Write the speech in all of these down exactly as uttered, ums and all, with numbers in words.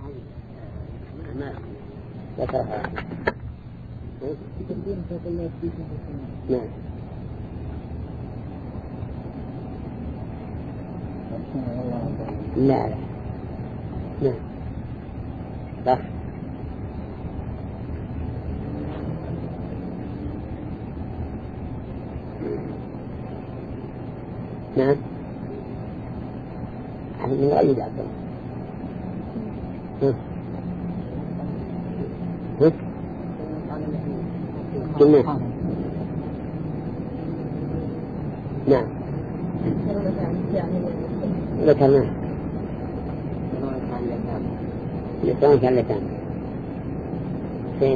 ما ذكرها. نعم. لا لا. نعم. صح. نعم. من غير عبد الله. ها؟ جنة. نعم. ذكرناه. لسان كان لسان. فين؟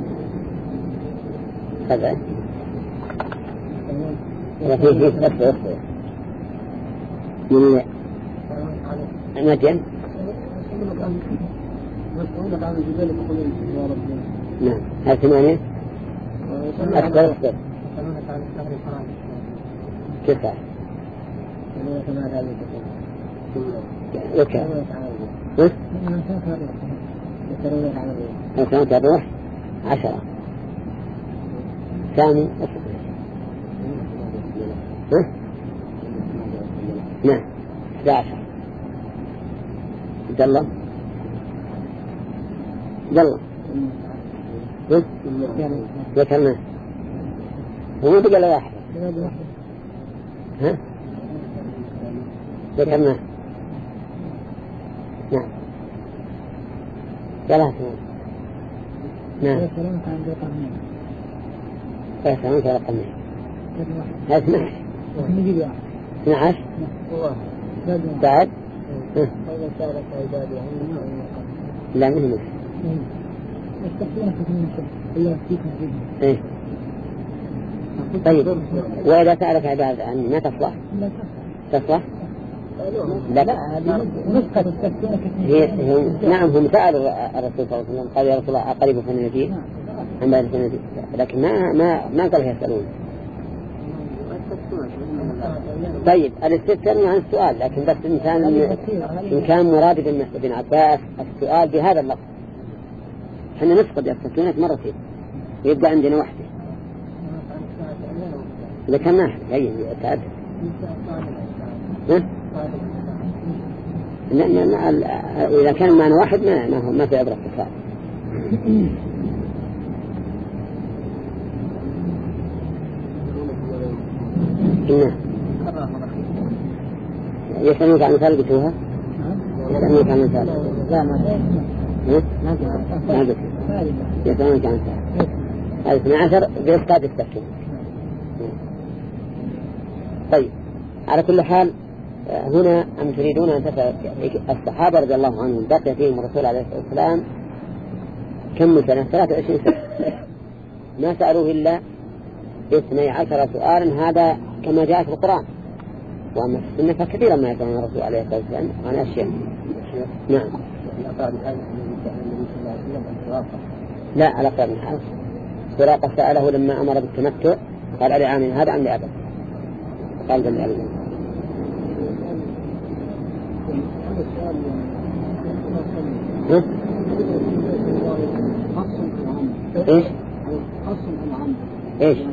هذا. وفيه فيه بس من المدين. نعم. هل ثمانية؟ أكثر أكثر. تسعة. وكا. ها؟ كم تروح؟ عشرة. ثاني. ها؟ نعم. أحد عشر. دلّا. دلّا. ها؟ ذكرنا. هو بقى له واحد. ها؟ ذكرنا. نعم. ثلاثة. نعم. ثلاثة ثلاثة قمين. هذا اثناعش. اثناعش. بعد. لا مهم. إيه. طيب وإذا سألك عباد عني ما تصلح؟ تصلح؟ لا لا. هي نعم هم سألوا الرسول صلى الله عليه وسلم قال يا رسول الله أقرب فنجيب عن بعد فنجيب لكن ما ما ما قال يسألون. طيب الاستفسار عن السؤال لكن بس إن كان إن كان مراد بن عباس السؤال بهذا اللفظ احنا نفقد التسليمات مرتين يبقى عندنا واحدة إذا كان ناحد أي تعد إذا كان معنا واحد ما ما ما في عبرة السؤال. إنه يسألونك عن مثال قلتوها يسألونك عن مثال لا ما ما قلت يسألونك عن مثال هذا اثني عشر بإسقاط التسكين. طيب على كل حال هنا أم تريدون أن تسأل الصحابة رضي الله عنهم بقي فيهم الرسول عليه الصلاة والسلام كم سنة ثلاثة وعشرين سنة ما سألوه إلا اثني عشر سؤالا هذا كما جاء في القرآن. وأما في السنة فكثيرا ما يسألون الرسول عليه الصلاة والسلام عن أشياء. نعم. لا على قدر من هذا. سراقة سأله لما أمر بالتمتع قال علي عامل هذا عن لأبد قال بل لأبد. إيش؟ إيش؟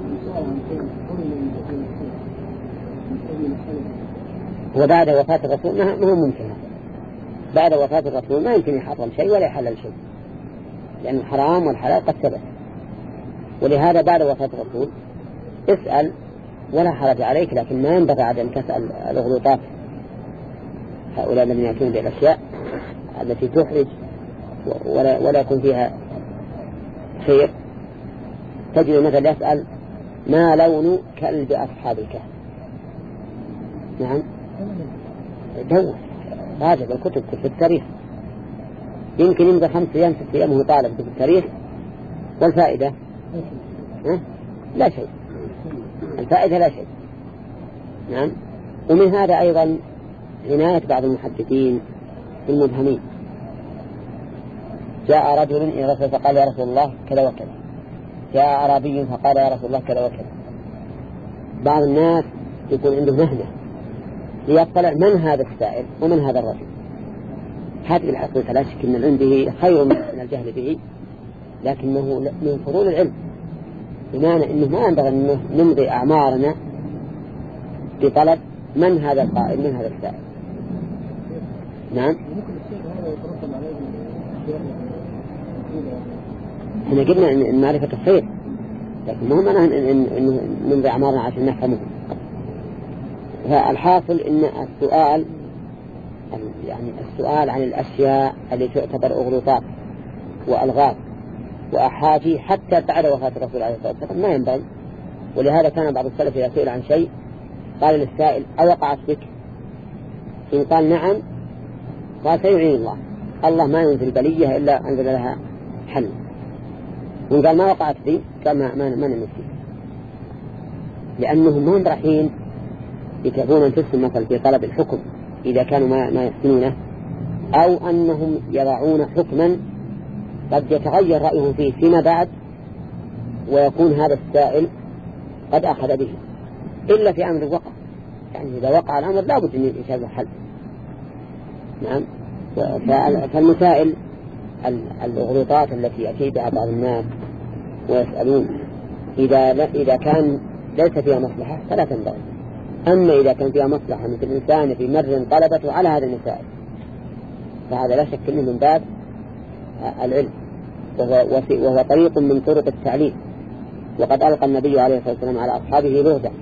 وبعد وفاة الرسول ما هو ممكن بعد وفاة الرسول ما يمكن يحرم شيء ولا يحلل شيء لأن الحرام والحلال قد ثبت. ولهذا بعد وفاة الرسول اسأل ولا حرج عليك لكن ما ينبغي عدم تسأل الغلوطات هؤلاء الذين يأتون بالأشياء التي تحرج ولا, ولا يكون فيها خير. تجد مثلا يسأل ما لون كلب أصحاب الكهف. نعم دور راجع بالكتب في التاريخ يمكن يمضي خمس أيام ست أيام وهو طالب في التاريخ والفائدة أه؟ لا شيء الفائدة لا شيء. نعم. ومن هذا أيضا عناية بعض المحدثين بالمبهمين. جاء رجل إلى رسول فقال يا رسول الله كذا وكذا. جاء أعرابي فقال يا رسول الله كذا وكذا. بعض الناس يكون عنده مهنة ليطلع من هذا السائل ومن هذا الرجل هذه الحقيقة لا شك أن العلم به خير من الجهل به، لكنه من فضول العلم، بمعنى أنه ما ينبغي أن نمضي أعمارنا بطلب من هذا القائل من هذا السائل. نعم، احنا قلنا ان معرفة الخير، لكن مهم أن نمضي أعمارنا عشان نفهمه. فالحاصل ان السؤال يعني السؤال عن الأشياء التي تعتبر أغلوطات وألغاز وأحاجي حتى بعد وفاة الرسول عليه الصلاة والسلام ما ينبغي. ولهذا كان بعض السلف إذا سئل عن شيء قال للسائل أوقعت بك؟ إن قال نعم قال سيعين الله، الله ما ينزل بلية إلا أنزل لها حل. وإن قال ما وقعت بي قال ما, ما, ما نمسي، لأنهم هم رايحين يتعبون أنفسهم مثلا في طلب الحكم إذا كانوا ما, ما يحسنونه، أو أنهم يضعون حكما قد يتغير رأيه فيه فيما بعد ويكون هذا السائل قد أخذ به، إلا في أمر الوقع. يعني إذا وقع الأمر لا بد أن يشاهد حل. نعم. فالمسائل الغلطات التي يأتي بها بعض الناس ويسألون إذا, إذا كان ليس فيها مصلحة فلا تنبغي. أما إذا كان فيها مصلحة مثل الإنسان في مر طلبته على هذا المسائل فهذا لا شك أنه من باب العلم، وهو, وهو طريق من طرق التعليم. وقد ألقى النبي عليه الصلاة والسلام على أصحابه بهدى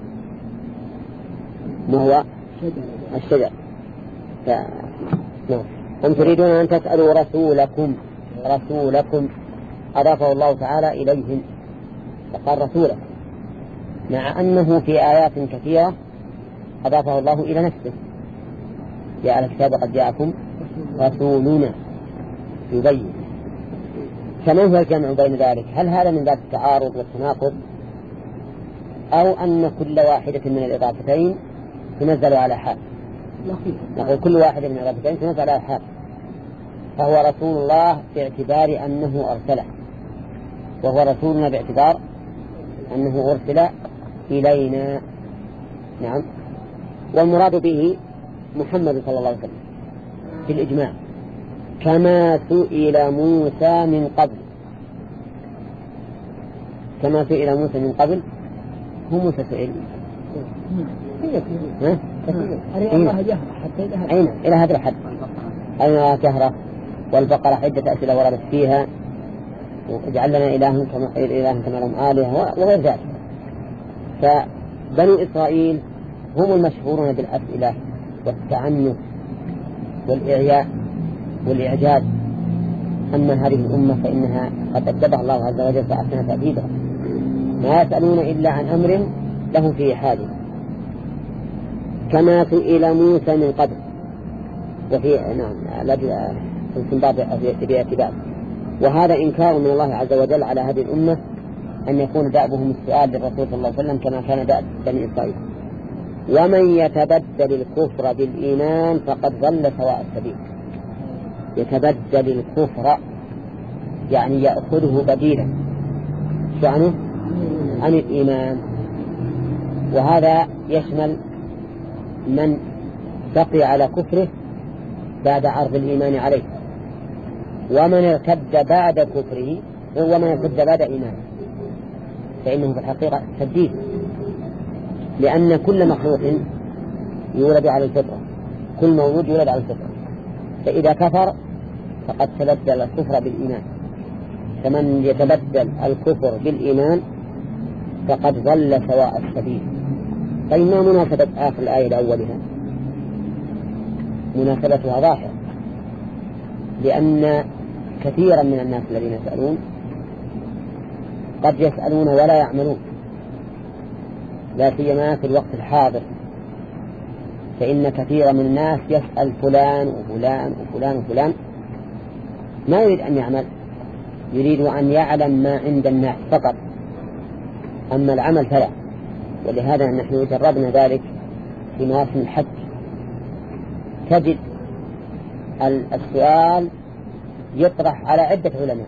ما هو الشجر. ف... نعم. هم تريدون أن تسألوا رسولكم، رسولكم أضافه الله تعالى إليهم فقال رسولا، مع أنه في آيات كثيرة أضافه الله إلى نفسه. جاء الكتاب قد جاءكم رسولنا يبين. فما هو الجمع بين ذلك؟ هل هذا من باب التعارض والتناقض، أو أن كل واحدة من الإضافتين تنزل على حال؟ نقول كل واحدة من الإضافتين تنزل على حال. فهو رسول الله باعتبار أنه أرسله، وهو رسولنا باعتبار أنه أرسل إلينا. نعم. والمراد به محمد صلى الله عليه وسلم في الإجماع، كما سئل موسى من قبل. كما سئل موسى من قبل، هو موسى سئل ها؟ أين إلى هذا الحد؟ أين جهرة والبقرة عدة أسئلة وردت فيها، واجعل لنا إلها كما إله كما لهم آلهة وغير ذلك. فبنو إسرائيل هم المشهورون بالأسئلة والتعنف والإعياء والإعجاز. أما هذه الأمة فإنها قد أدبها الله عز وجل فأحسن تأديبها، ما يسألون إلا عن أمر له فيه حاجة. كما سئل موسى من قبل، وفي نعم لا استنباط باعتبار، وهذا إنكار من الله عز وجل على هذه الأمة أن يكون دأبهم السؤال للرسول صلى الله عليه وسلم كما كان دأب بني إسرائيل. ومن يتبدل الكفر بالإيمان فقد ضل سواء السبيل. يتبدل الكفر يعني يأخذه بديلا شأنه عن الإيمان، وهذا يشمل من بقي على كفره بعد عرض الإيمان عليه، ومن ارتد بعد كفره، ومن ارتد بعد إيمانه، فإنه في الحقيقة تبديل، لأن كل مخلوق يولد على الفطرة، كل مولود يولد على الفطرة، فإذا كفر فقد تبدل الكفر بالإيمان. فمن يتبدل الكفر بالإيمان فقد ضل سواء السبيل. فإن مناسبة آخر الآية لأولها مناسبتها ظاهرة، لأن كثيرا من الناس الذين يسألون قد يسألون ولا يعملون، لا سيما في الوقت الحاضر، فإن كثيرا من الناس يسأل فلان وفلان وفلان وفلان ما يريد أن يعمل، يريد أن يعلم ما عند الناس فقط، أما العمل فلا. ولهذا نحن جربنا ذلك في مواسم الحج، تجد السؤال يطرح على عدة علماء،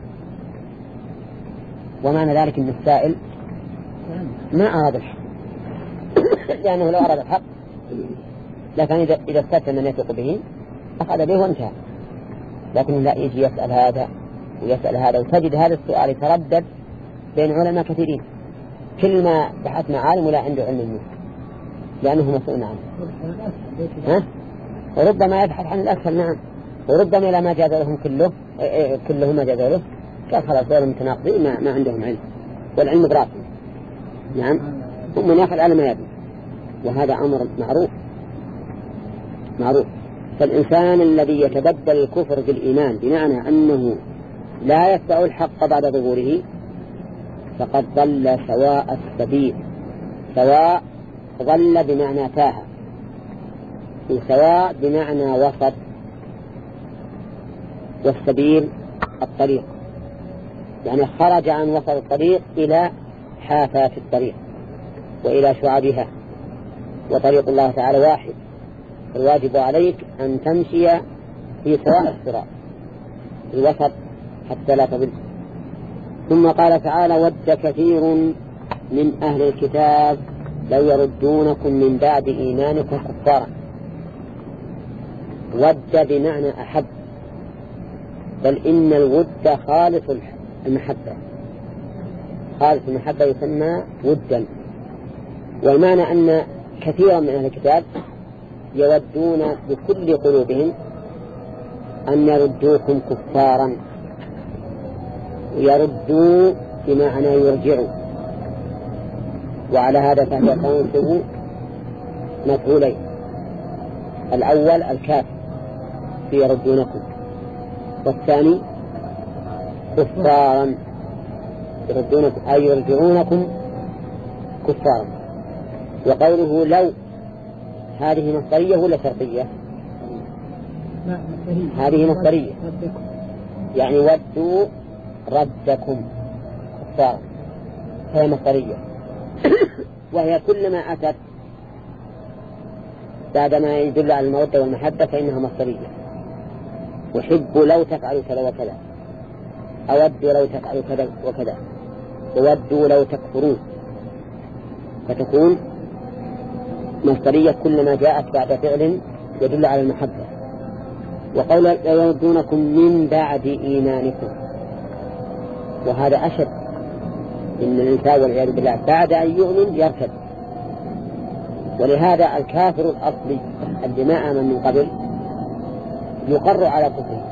ومعنى ذلك أن السائل ما أراد الحق لأنه لو أراد الحق لكن إذا استثنى من يثق به أخذ به وانتهى. لكنه لا يجي يسأل هذا ويسأل هذا، وتجد هذا السؤال يتردد بين علماء كثيرين، كل ما بحثنا عالم ولا عنده علم منه لأنه مسؤول عنه. ها؟ وربما يبحث عن الأسهل. نعم. وربما إلى ما جاز لهم كله كله ما جاز له قال خلاص غير متناقضين ما, ما عندهم علم، والعلم براسهم. نعم. هم من يأخذ على ما يبني، وهذا أمر معروف معروف. فالإنسان الذي يتبدل الكفر بالإيمان بمعنى أنه لا يتبع الحق بعد ظهوره فقد ضل سواء السبيل. سواء ضل بمعنى تاه، وسواء بمعنى وسط، والسبيل الطريق، يعني خرج عن وسط الطريق إلى حافات الطريق وإلى شعبها. وطريق الله تعالى واحد، الواجب عليك أن تمشي في سواء الصراط في الوسط حتى لا تضل. ثم قال تعالى ود كثير من أهل الكتاب لو يردونكم من بعد إيمانكم كفارا. ود بمعنى أحب، بل إن الود خالص المحبة، خالص المحبة يسمى ودا. والمعنى أن كثيرا من أهل الكتاب يودون بكل قلوبهم أن يردوكم كفارا، ويردوا بمعنى يرجعوا، وعلى هذا فهي تنصب مفعولين. الأول الكاف في يردونكم، والثاني كفارا يردونكم أي يرجعونكم كفارا. وقوله لو هذه مصدرية ولا شرطية؟ هذه مصدرية، يعني ودوا ردكم كفارا، فهي مصدرية. وهي كلما أتت بعدما يدل على المودة والمحبة فإنها مصدرية. أحب لو تفعلوا كذا وكذا، أود لو تفعلوا كذا وكذا، وودوا لو تكفرون، فتكون مصدرية كلما جاءت بعد فعل يدل على المحبة. وقول يردونكم من بعد إيمانكم، وهذا أشد، إن الإنسان والعياذ بالله بعد أن يؤمن يرتد. ولهذا الكافر الأصلي الذي ما آمن من قبل يقر على كفره.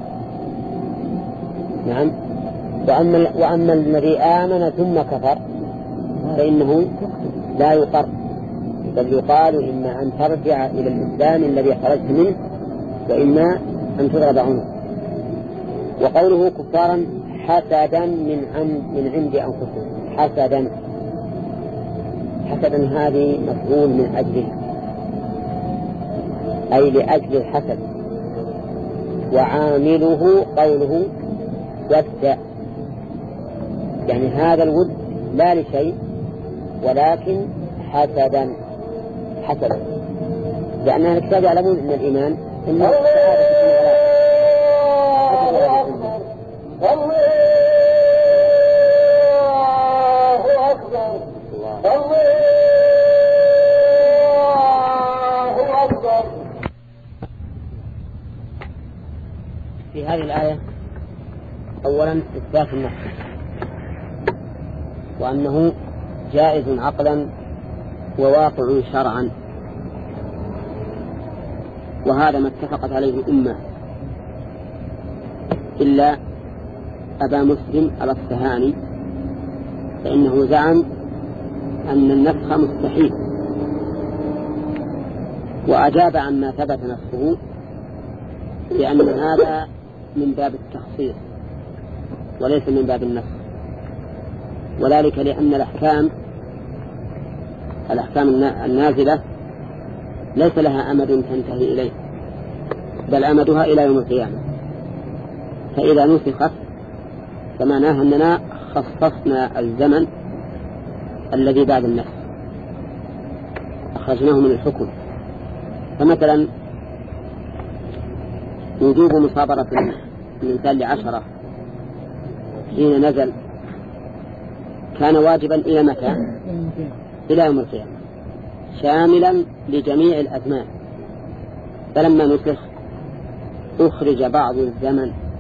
نعم. وأما, وأما الذي آمن ثم كفر فإنه لا يقر، بل يقال إما أن ترجع إلى الإسلام الذي خرجت منه، وإما أن تضرب عنه. وقوله كفارا حسدا من عند من عند أنفسهم، حسدا حسدا هذه مفعول من أجله، أي لأجل الحسد. وعامله قوله ود، يعني هذا الود لا لشيء ولكن حسدا حسدا، لأن أهل الكتاب يعلمون أن الإيمان إنه في هذه الآية أولا إثبات النفس، وأنه جائز عقلا وواقع شرعا، وهذا ما اتفقت عليه الأمة إلا أبا مسلم الأصفهاني، فإنه زعم أن النسخ مستحيل، وأجاب عما ثبت نفسه لأن هذا من باب التخصيص وليس من باب النسخ، وذلك لأن الأحكام الأحكام النازلة ليس لها أمد تنتهي إليه، بل أمدها إلى يوم القيامة. فإذا نسخت فمعناها أننا خصصنا الزمن الذي بعد النسخ، أخرجناه من الحكم. فمثلا وجوب مصابرة الإنسان لعشرة حين نزل كان واجبا إلى متى؟ إلى يوم القيامة، شاملا لجميع الأزمان. فلما نسخ أخرج بعض الزمن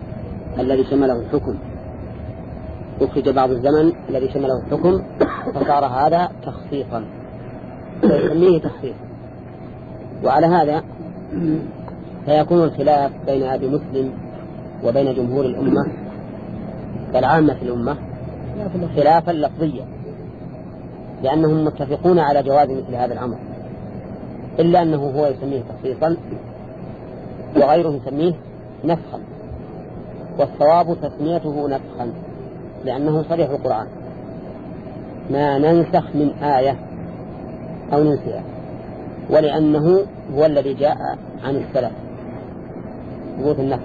الذي شمله الحكم، أخرج بعض الزمن الذي شمله الحكم، فصار هذا تخصيصا، فيسميه تخصيصا. وعلى هذا فيكون الخلاف بين أبي مسلم وبين جمهور الأمة بل عامة الأمة خلافا لفظيا، لأنهم متفقون على جواز مثل هذا الأمر، إلا أنه هو يسميه تخصيصا وغيره يسميه نسخا، والصواب تسميته نسخا لأنه صريح القرآن: ما ننسخ من آية أو ننسيها، ولأنه هو الذي جاء عن السلف ثبوت النسخ.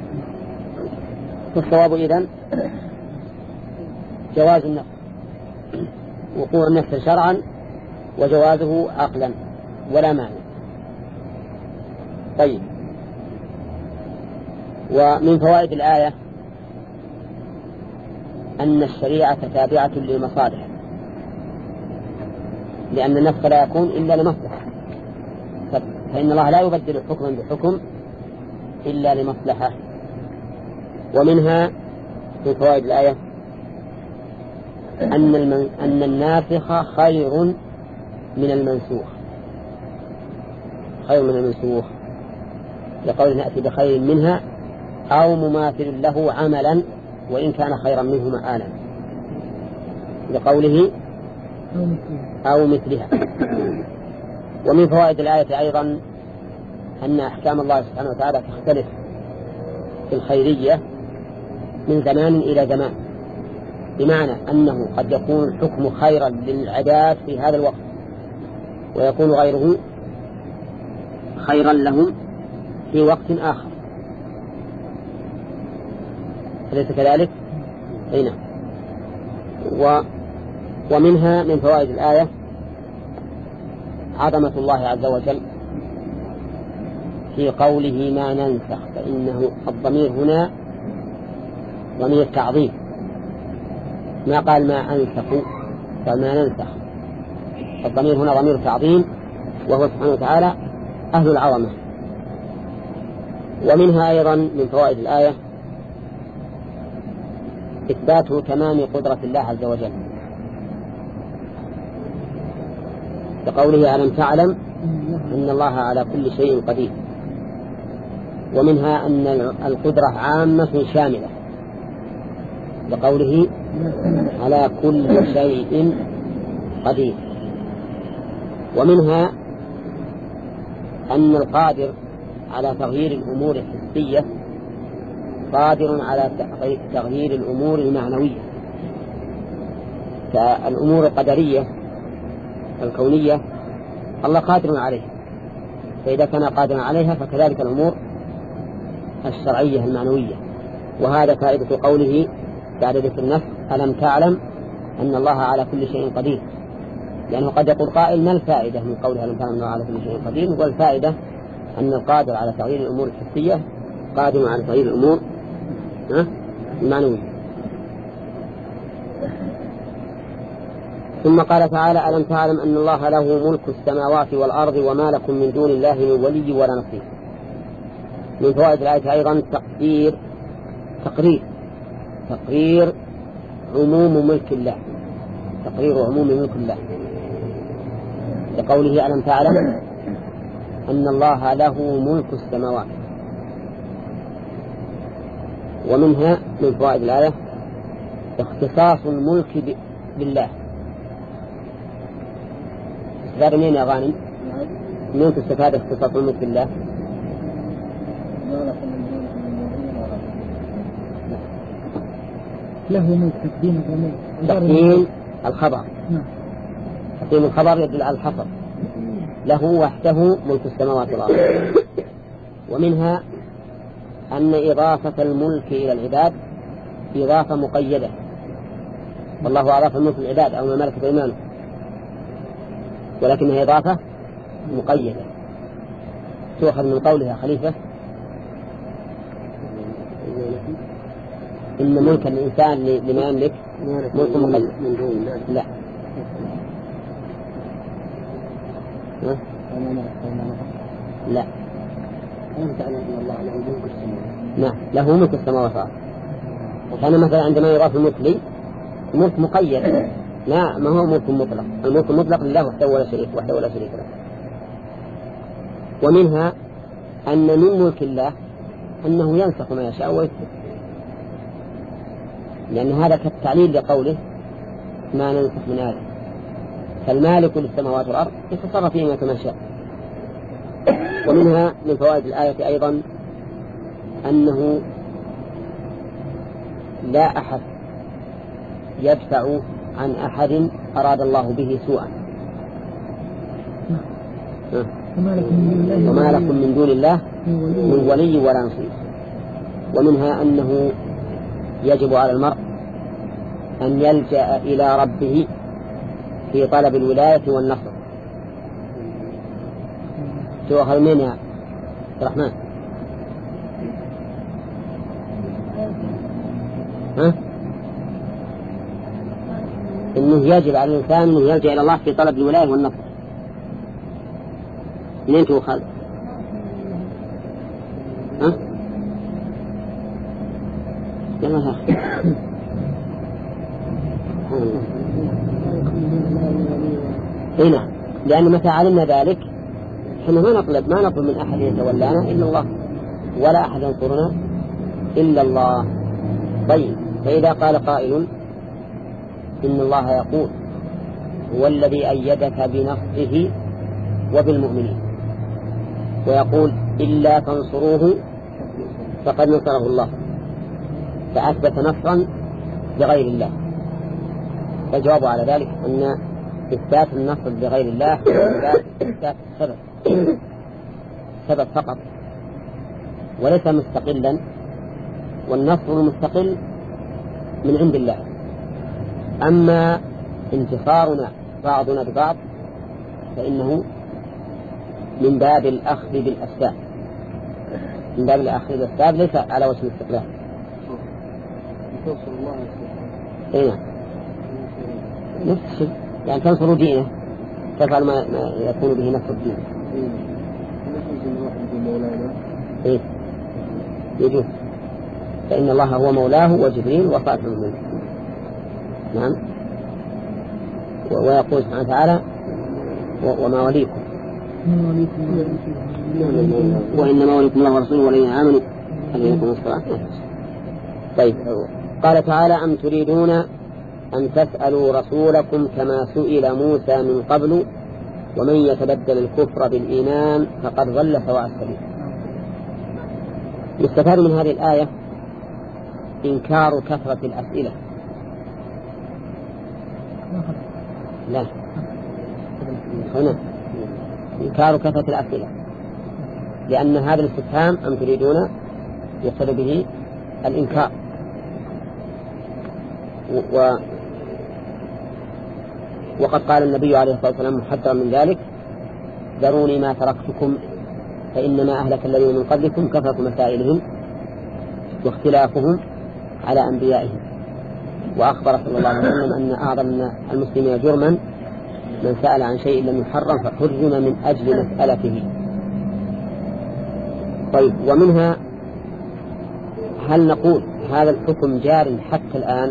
فالصواب إذن جواز النسخ، وقوع النسخ شرعا وجوازه عقلا ولا معنى. طيب، ومن فوائد الآية أن الشريعة تابعة للمصالح، لأن النسخ لا يكون إلا لمصلحة، فإن الله لا يبدل حكما بحكم إلا لمصلحة. ومنها من فوائد الآية أن, المن... أن الناسخ خير من المنسوخ، خير من المنسوخ، لقول نأتي بخير منها أو مماثل له عملا وإن كان خيرا منه مآلا، لقوله أو مثلها. ومن فوائد الآية أيضا أن أحكام الله سبحانه وتعالى تختلف في الخيرية من زمان إلى زمان، بمعنى أنه قد يكون الحكم خيرا للعباد في هذا الوقت ويكون غيره خيرا لهم في وقت آخر، أليس كذلك؟ أين؟ و ومنها من فوائد الآية عظمة الله عز وجل في قوله ما ننسخ، فإنه الضمير هنا ضمير تعظيم، ما قال ما أنسخ فما ننسخ، الضمير هنا ضمير تعظيم، وهو سبحانه وتعالى أهل العظمة. ومنها أيضا من فوائد الآية إثبات تمام قدرة الله عز وجل، بقوله ألم تعلم أن الله على كل شيء قدير. ومنها أن القدرة عامة شاملة، بقوله على كل شيء قدير. ومنها أن القادر على تغيير الأمور الحسية قادر على تغيير الأمور المعنوية، كالأمور القدرية الكونية الله قادر عليها، فإذا كان قادرا عليها فكذلك الأمور الشرعية المعنوية. وهذا فائدة قوله بعد ذكر النفس ألم تعلم أن الله على كل شيء قدير، لأنه قد يقول قائل ما الفائدة من قوله ألم تعلم أن الله على كل شيء قدير؟ نقول الفائدة أن القادر على تغيير الأمور الحسية قادر على تغيير الأمور المعنوية. ثم قال تعالى ألم تعلم أن الله له ملك السماوات والأرض وما لكم من دون الله من ولي ولا نصير. من فوائد الآية أيضا تقدير تقرير تقرير عموم ملك الله، تقرير عموم ملك الله، لقوله ألم تعلم أن الله له ملك السماوات. ومنها من فوائد الآية اختصاص الملك بالله. استفاد منين يا غانم؟ من تستفاد اختصاص الملك بالله؟ له ملك تقديم تقديم الخبر، تقديم الخبر يدل على الحصر، له وحده ملك السماوات والأرض. ومنها أن إضافة الملك إلى العباد إضافة مقيدة، والله أضاف الملك العباد أو ما ملكت أيمانه، ولكنها إضافة مقيدة تؤخذ من قولها خليفة إن ملك الإنسان لما يملك ملك مقيد. لا لا نعم له ملك السماوات، كان مثلا عندما يضاف المثلي ملك مقيد، لا ما هو ملك مطلق، الملك المطلق لله وحده ولا شريك وحده ولا شريك له. ومنها أن من ملك الله أنه ينسخ ما يشاء ويثبت، لأن هذا كالتعليل لقوله ما ننسخ من آية، فالمالك للسماوات والأرض يتصرف فيما كما شاء. ومنها من فوائد الآية أيضا أنه لا أحد يدفع عن أحد أراد الله به سوءا، وما لكم من دون الله من ولي ولا نصير. ومنها أنه يجب على المرء أن يلجأ إلى ربه في طلب الولاية والنصر. تؤخذ من يا الرحمن؟ ها؟ إنه يجب على الإنسان أنه يلجأ إلى الله في طلب الولاية والنصر. منين تؤخذ؟ ها؟ يلا يا أخي. هنا لأن متى علمنا ذلك احنا ما نطلب ما نطلب من أحد يتولانا إلا الله، ولا أحد ينصرنا إلا الله. طيب، فإذا قال قائل إن الله يقول هو الذي أيدك بنصره وبالمؤمنين، ويقول إلا تنصروه فقد نصره الله، فأثبت نصرا لغير الله. فالجواب على ذلك أن إثبات النصر لغير الله إثبات سبب سبب فقط وليس مستقلا، والنصر المستقل من عند الله. أما انتصارنا بعضنا ببعض فإنه من باب الأخذ بالأسباب، من باب الأخذ بالأسباب ليس على وجه الاستقلال. إيه نفس الشيء، يعني تنصر دينه تفعل ما يكون به نصر الدين. إيه يجوز، فإن الله هو مولاه وجبريل وصالح المؤمنين. نعم. ويقول سبحانه وتعالى وما وليكم وإنما وليكم الله ورسوله والذين آمنوا عليكم الصلاة. طيب، قال تعالى أم تريدون أن تسألوا رسولكم كما سئل موسى من قبل ومن يتبدل الكفر بالإيمان فقد ضل سواء السبيل. يستفاد من هذه الآية إنكار كثرة الأسئلة. لا هنا إنكار كثرة الأسئلة، لأن هذا الاستفهام أم تريدون يقصد به الإنكار. و وقد قال النبي عليه الصلاة والسلام محذرا من ذلك ذروني ما تركتكم فإنما أهلك الذين من قبلكم كثرة مسائلهم واختلافهم على أنبيائهم. وأخبر صلى الله عليه وسلم أن أعظم المسلمين جرما من سأل عن شيء لم يحرم فحرم من أجل مسألته. طيب، ومنها هل نقول هذا الحكم جار حتى الآن؟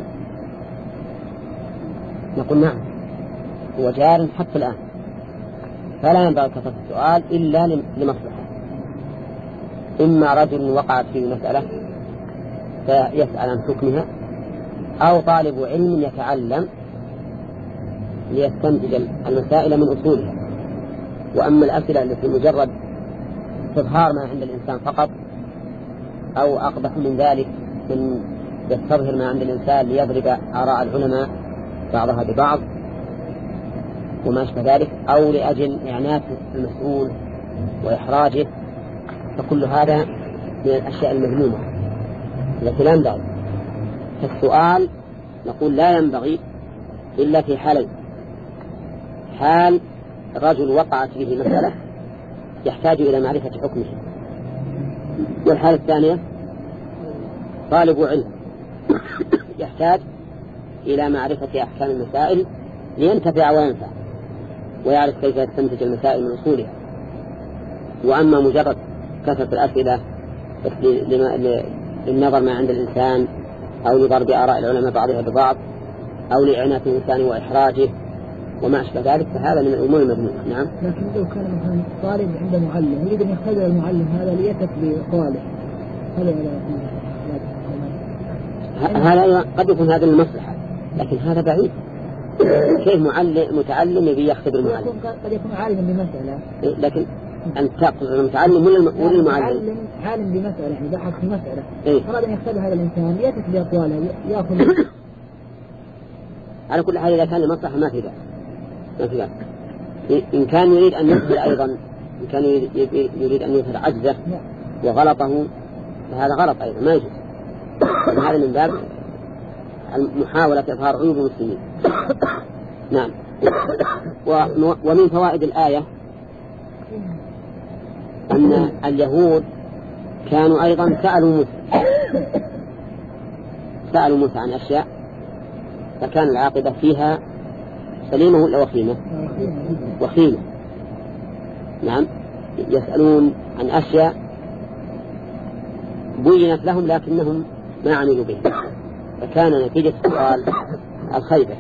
نقول نعم هو جار حتى الآن، فلا ينبغي كثرة السؤال إلا لمصلحة. إما رجل وقعت فيه مسألة فيسأل عن حكمها، أو طالب علم يتعلم ليستنتج المسائل من أصولها. وأما الأسئلة التي مجرد تظهار ما عند الإنسان فقط، أو أقبح من ذلك من يستظهر ما عند الإنسان ليضرب آراء العلماء بعضها ببعض وما أشبه ذلك، أو لأجل إعناف المسؤول وإحراجه، فكل هذا من الأشياء المذمومة التي لا ينبغي. فالسؤال نقول لا ينبغي إلا في حالين: حال رجل وقعت به مسألة يحتاج إلى معرفة حكمه، والحالة الثانية طالب علم يحتاج إلى معرفة أحكام المسائل لينتفع وينفع ويعرف كيف يستنتج المسائل من أصولها. وأما مجرد كثرة الأسئلة للنظر ما عند الإنسان أو لضرب آراء العلماء بعضها ببعض أو لإعنات الإنسان وإحراجه وما أشبه ذلك، فهذا من الأمور المذمومة. نعم. لكن لو كان مثلا طالب عند معلم يريد أن يختبر المعلم هذا ليثق بقواله، هذا هذا قد يكون هذا المصلحة، لكن هذا بعيد. كيف معلم متعلم يبي يختبر المعلم؟ قد يكون عالما بمسألة، لكن أنت تقصد المتعلم ولا المعلم؟ عالم عالم بمسألة، يعني بحث في مسألة، إيه؟ أراد أن يختبر هذا الإنسان ليثق بأقواله يأخذ. على كل حال إذا كان المصلحة ما في ذلك، ما في ذلك. إن كان يريد أن يظهر أيضا، إن كان يريد أن يظهر عجزه وغلطه فهذا غلط أيضا ما يجوز. هذا من باب محاولة إظهار عيوب المسلمين. نعم. ومن فوائد الآية أن اليهود كانوا أيضا سألوا موسى سألوا موسى عن أشياء فكان العاقبة فيها سليمة ولا وخيمة؟ وخيمة. نعم. يسألون عن أشياء بينت لهم لكنهم ما عملوا به، فكان نتيجة السؤال الخيبة.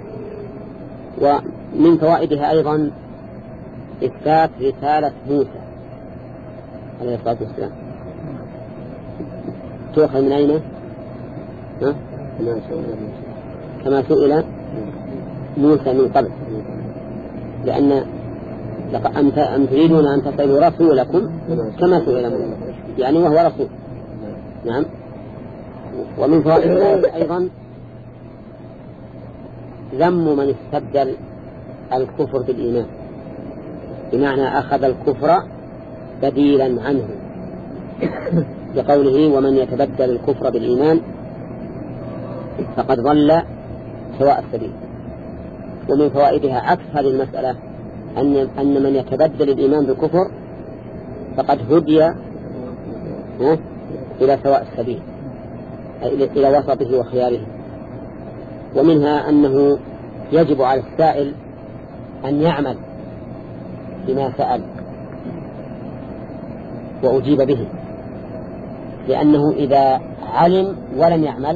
ومن فوائدها أيضا إثبات رسالة موسى عليه الصلاة والسلام. تؤخذ من أين؟ ها؟ كما سئل موسى من قبل، لأن أم تريدون أن تصلوا رسولكم كما سئل موسى، يعني وهو رسول. نعم. ومن فوائد أيضا ذم من استبدل الكفر بالإيمان، بمعنى أخذ الكفر بديلا عنه، بقوله ومن يتبدل الكفر بالإيمان فقد ضل سواء السبيل. ومن فوائدها عكس هذه المسألة أن أن من يتبدل الإيمان بالكفر فقد هدي إلى سواء السبيل، إلى وسطه وخياره. ومنها أنه يجب على السائل أن يعمل بما سأل وأجيب به، لأنه إذا علم ولم يعمل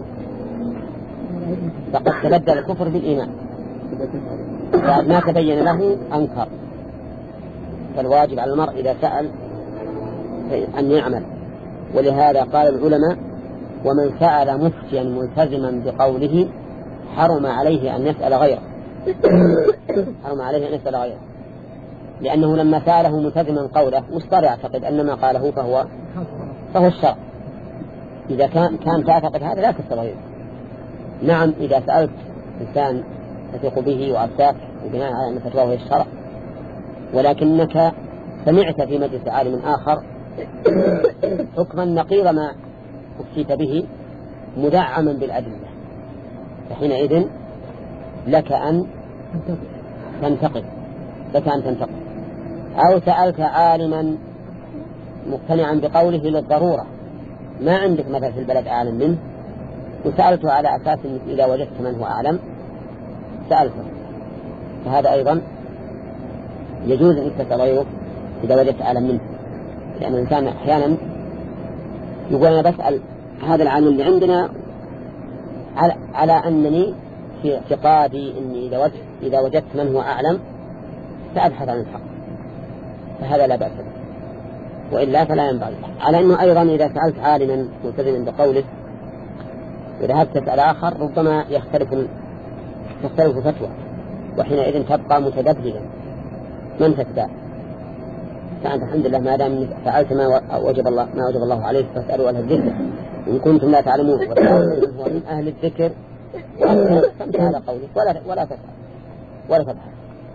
فقد تبدل الكفر بالإيمان، بعد ما تبين له أنكر. فالواجب على المرء إذا سأل أن يعمل. ولهذا قال العلماء ومن سأل مفتيا ملتزما بقوله حرم عليه أن يسأل غيره حرم عليه أن يسأل غيره لأنه لما سأله ملتزما قوله مصدر يعتقد أن ما قاله فهو فهو الشرع. إذا كان كان تعتقد هذا لا تسأل غيره. نعم إذا سألت إنسان تثق به وأفتاك وبناء على أن فتواه الشرع، ولكنك سمعت في مجلس عالم آخر حكما نقيض ما أفتيت به مدعما بالأدلة، فحينئذ لك أن تنتقد لك أن تنتقد أو سألت عالما مقتنعا بقوله للضرورة، ما عندك مثل في البلد أعلم منه، وسألته على أساس أنك إذا وجدت من هو أعلم سألته، فهذا أيضا يجوز أن تسأل غيره إذا وجدت أعلم منه. لأن الإنسان أحيانا يقول أنا بسأل هذا العالم اللي عندنا على, على أنني في اعتقادي أني إذا وجدت, إذا وجدت من هو أعلم سأبحث عن الحق، فهذا لا بأس به، وإلا فلا ينبغي. على أنه أيضا إذا سألت عالما ملتزما بقوله وذهبت تسأل آخر ربما يختلف تختلف فتوى، وحينئذ تبقى متدبلا من تتبع. فأنت الحمد لله ما دام فعلت ما وجب الله ما وجب الله عليك فاسألوا أهل الذكر إن كنتم لا تعلمون، وتعلمون هو من أهل الذكر فامشي على قولك ولا ولا تسأل ولا تبحث.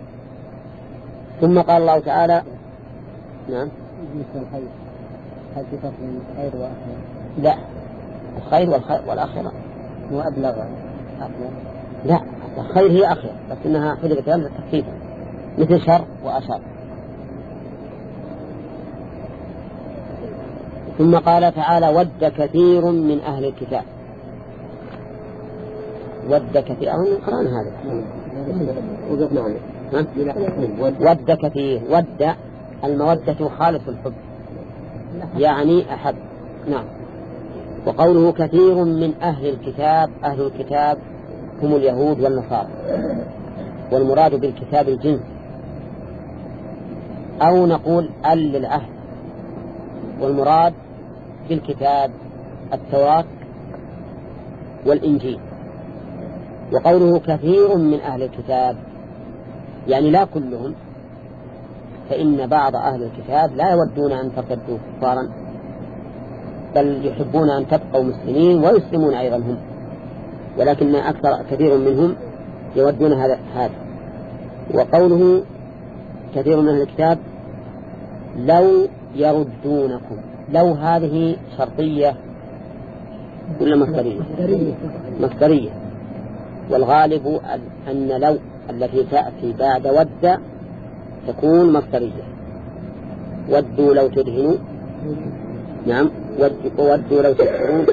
ثم قال الله تعالى نعم الخير هل في فرق بين الخير والآخرة؟ لا، الخير والخير والآخرة هو أبلغ. لا، الخير هي أخير بس إنها حدثت لها تخفيفا مثل شر وأشر. ثم قال تعالى ود كثير من أهل الكتاب. ود كثير أهل القرآن هذا ود كثير. ود المودة خالص الحب يعني أحب. نعم وقوله كثير من أهل الكتاب، أهل الكتاب هم اليهود والنصارى، والمراد بالكتاب الجنس، أو نقول ال للعهد، والمراد بالكتاب التوراة والإنجيل. وقوله كثير من أهل الكتاب يعني لا كلهم، فإن بعض أهل الكتاب لا يودون أن ترتدوا كفارا، بل يحبون أن تبقوا مسلمين ويسلمون أيضا هم، ولكن أكثر كثير منهم يودون هذا هذا. وقوله كثير من أهل الكتاب لو يردونكم، لو هذه شرطية ولا مصدرية؟ مصدرية، والغالب أن لو التي تأتي بعد ود تكون مصدرية. ودوا لو تدهنوا، نعم، ودوا لو تكفرون،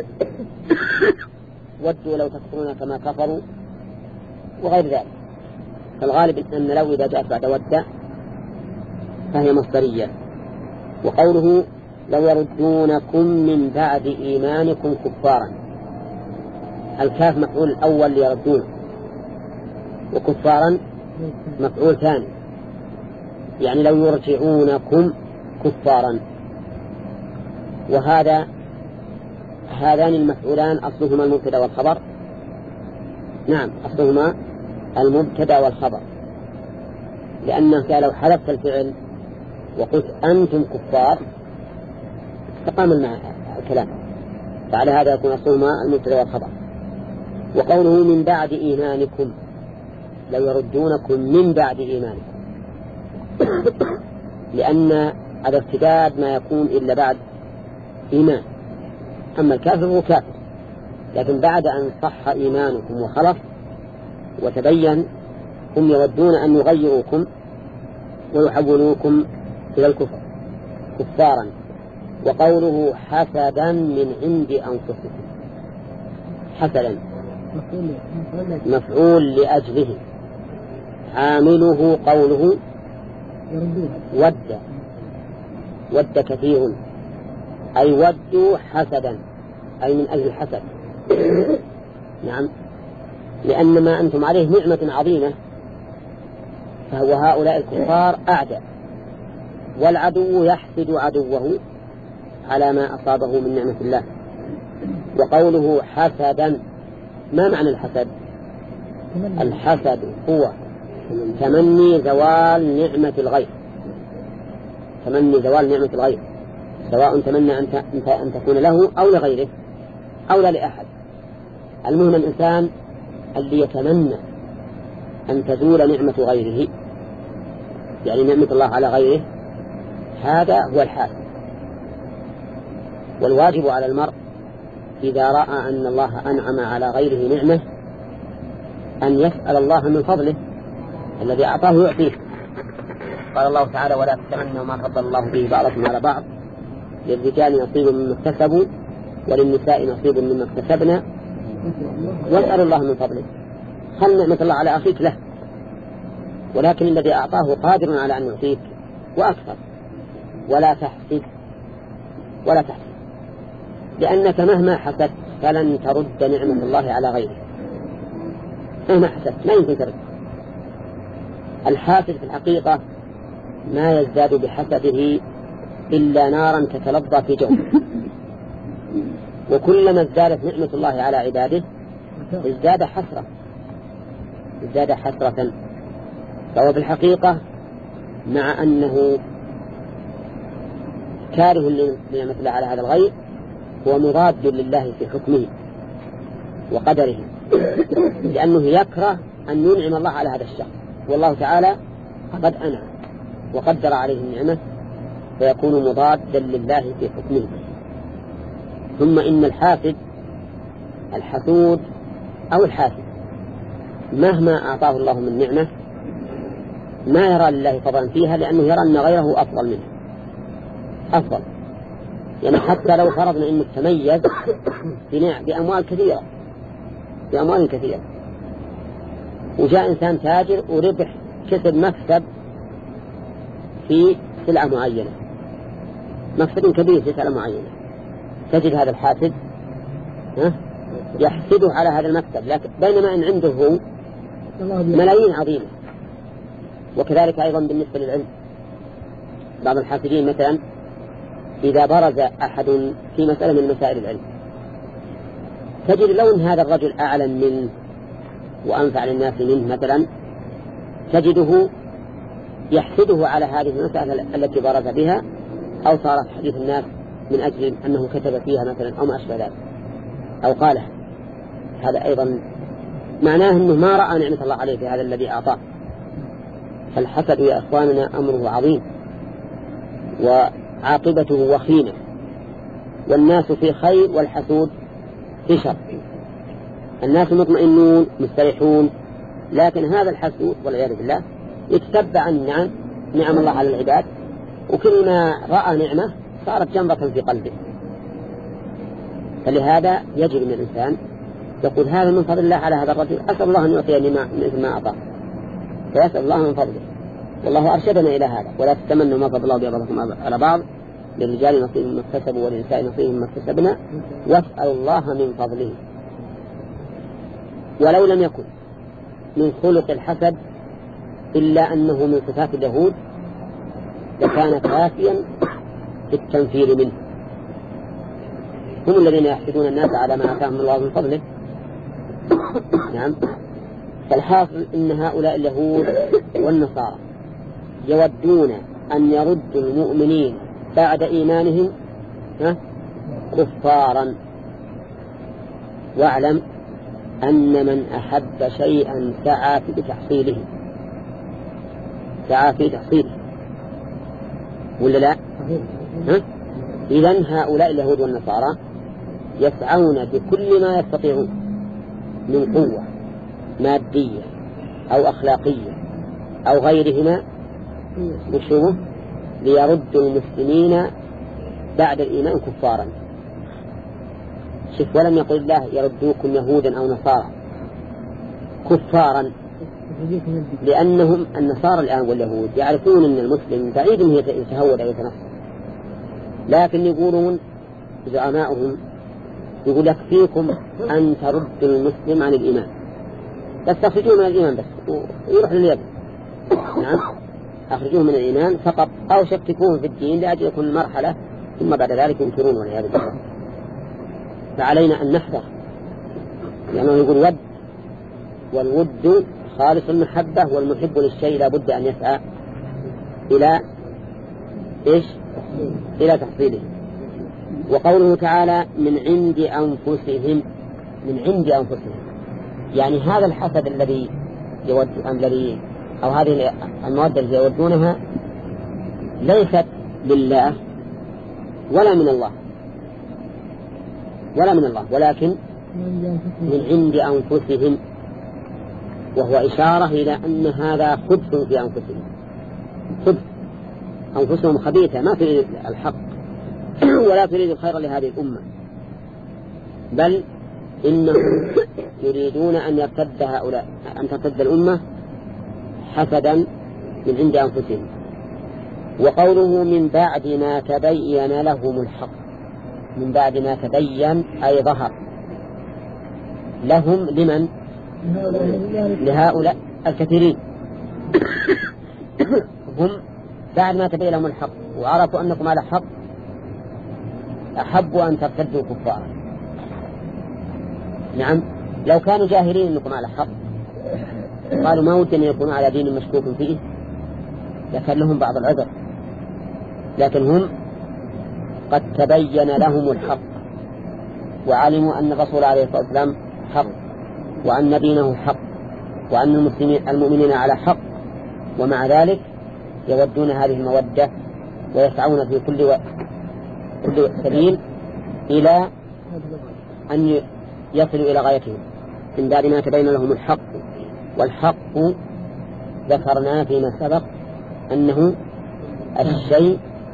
ودوا لو تكفرون كما كفروا، وغير ذلك. فالغالب أن لو إذا جاءت بعد ود فهي مصدرية. وقوله لو يردونكم من بعد إيمانكم كفارا، الكاف مفعول الأول ليردون، وكفارا مفعول ثاني، يعني لو يرجعونكم كفارا. وهذا هذان المفعولان أصلهما المبتدا والخبر، نعم أصلهما المبتدا والخبر، لأنك لو حذفت الفعل وقلت أنتم كفار فقام الكلام، فعلى هذا يكون أصلهما المبتدا والخبر. وقوله من بعد إيمانكم، لو يردونكم من بعد إيمانكم، لأن الارتداد ما يكون إلا بعد إيمان، أما الكافر هو كافر، لكن بعد أن صح إيمانكم وخلص وتبين هم يودون أن يغيروكم ويحولوكم إلى الكفر كفارا. وقوله حسدا من عند أنفسكم، حسدا مفعول لأجله، عامله قوله ود، ود كثير، أي ودوا حسدا، أي من أجل الحسد. نعم، لأن ما أنتم عليه نعمة عظيمة، فهو هؤلاء الكفار أعداء، والعدو يحسد عدوه على ما أصابه من نعمة الله. وقوله حسدا، ما معنى الحسد؟ الحسد هو تمني زوال نعمة الغير، تمني زوال نعمة الغير، سواء تمنى أن تكون له أو لغيره أو لا لأحد. المهم الإنسان اللي يتمنى أن تزول نعمة غيره، يعني نعمة الله على غيره، هذا هو الحاسد. والواجب على المرء إذا رأى أن الله أنعم على غيره نعمة أن يسأل الله من فضله الذي أعطاه يعطيه. قال الله تعالى ولا تتمنوا ما فضل الله به بعضكم على بعض، للرجال نصيب مما اكتسبوا وللنساء نصيب مما اكتسبنا واسأل الله من فضله. خل نعمة الله على أخيك له، ولكن الذي أعطاه قادر على أن يعطيك وأكثر. ولا تحسد، ولا تحسد، لأنك مهما حسدت فلن ترد نعمة الله على غيره، مهما حسدت ما يمكن ترد. الحاسد في الحقيقة ما يزداد بحسده إلا نارا تتلظى في جوفه، وكلما ازدادت نعمة الله على عباده ازداد حسرة، ازداد حسرة. فهو في الحقيقة مع أنه كاره لنعمة الله على هذا الغير هو مضاد لله في حكمه وقدره، لأنه يكره أن ينعم الله على هذا الشخص، والله تعالى قد أنعم وقدر عليه النعمة، فيكون مضادا لله في حكمه. ثم إن الحاسد الحسود أو الحاسد مهما أعطاه الله من نعمة ما يرى لله فضلا فيها، لأنه يرى أن غيره أفضل منه، أفضل. يعني حتى لو فرضنا أنه تميز بأموال كثيرة، بأموال كثيرة، وجاء إنسان تاجر وربح كسب مكسب في سلعة معينة، مكسب كبير في سلعة معينة، تجد هذا الحاسد ها؟ يحسده على هذا المكسب، لكن بينما إن عنده هو ملايين عظيمة. وكذلك أيضا بالنسبة للعلم، بعض الحاسدين مثلا إذا برز أحد في مسألة من مسائل العلم تجد لو أن هذا الرجل أعلم منه وأنفع للناس منه مثلا، تجده يحسده على هذه المسألة التي برز بها، أو صارت حديث الناس من أجل أنه كتب فيها مثلا أو ما أشبه ذلك أو قاله. هذا أيضا معناه أنه ما رأى نعمة الله عليه في هذا الذي أعطاه. فالحسد يا أخواننا أمره عظيم وعاقبته وخيمة، والناس في خير والحسود في شر. الناس مطمئنون مستريحون، لكن هذا الحسود والعياذ بالله يتتبع النعم نعم الله على العباد، وكل ما رأى نعمة صارت جنبة في قلبه. فلهذا يجب من الإنسان يقول هذا من فضل الله على هذا الرجل، أسأل الله أن يعطيني مثل ما أعطاه، فيسأل الله من فضله. والله أرشدنا إلى هذا: ولا تتمنوا ما فضل الله بعضكم على بعض، للرجال نصيب مما اكتسبوا وللنساء نصيب مما اكتسبنا واسألوا الله من فضله. ولو لم يكن من خلق الحسد إلا أنه من صفات اليهود لكان كافيا في التنفير منه. هم الذين يحسدون الناس على ما آتاهم الله من فضله. نعم. فالحاصل إن هؤلاء اليهود والنصارى يودون أن يردوا المؤمنين بعد إيمانهم كفارا. واعلم أن من أحب شيئا سعى في تحصيله سعى في تحصيله ولا لا؟ إذن هؤلاء اليهود والنصارى يسعون بكل ما يستطيعون من قوة مادية أو أخلاقية أو غيرهما مشروع ليردوا المسلمين بعد الإيمان كفارا. شوف، ولم يقل الله يردوكم يهودا أو نصارى كفارا، لأنهم النصارى الآن واليهود يعرفون أن المسلم بعيد أن يتهود أو يتنصر، لكن يقولون زعماؤهم يقول يكفيكم أن تردوا المسلم عن الإيمان، بس تخرجوه من الإيمان بس ويروح لليد. نعم، أخرجوه من الإيمان فقط، أو شككوه في الدين لأجل يكون المرحلة ثم بعد ذلك ينكرون والعياذ بالله. فعلينا أن نحذر، لأنه يقول ود، والود خالص المحبة، والمحب للشيء لا بد أن يسعى إلى إيش؟ إلى تحصيله. وقوله تعالى من عند أنفسهم، من عند أنفسهم، يعني هذا الحسد الذي يود الذي أو هذه المودة التي يودونها ليست لله ولا من الله ولا من الله ولكن من عند أنفسهم، وهو إشارة إلى أن هذا خبث في أنفسهم، خبث، أنفسهم خبيثة ما تريد الحق ولا تريد الخير لهذه الأمة، بل إنهم يريدون أن يرتد هؤلاء أن ترتد الأمة حسدا من عند أنفسهم. وقوله من بعد ما تبين لهم الحق، من بعد ما تبين أي ظهر لهم، لمن؟ لهؤلاء الكثيرين. هم بعد ما تبين لهم الحق وعرفوا أنكم على حق أحبوا أن ترتدوا كفارا. نعم، لو كانوا جاهلين أنكم على حق قالوا ما ودنا يكونوا على دين مشكوك فيه لكن لهم بعض العذر، لكن هم قد تبين لهم الحق وعلموا أن الرسول عليه الصلاة والسلام حق، وأن دينه حق، وأن المسلمين المؤمنين على حق، ومع ذلك يودون هذه المودة ويسعون في كل و... كل سبيل إلى أن يصلوا إلى غايتهم من بعد ما تبين لهم الحق. والحق ذكرنا فيما سبق أنه الشيء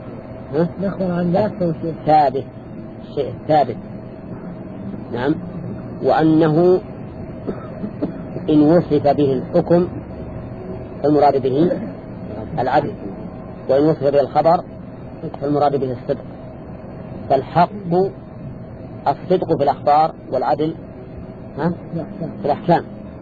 ثابت، شيء ثابت. نعم، وأنه إن وصف به الحكم فالمراد به العدل، وإن وصف به الخبر فالمراد به الصدق. فالحق الصدق في الأخبار والعدل ها؟ في الأحكام.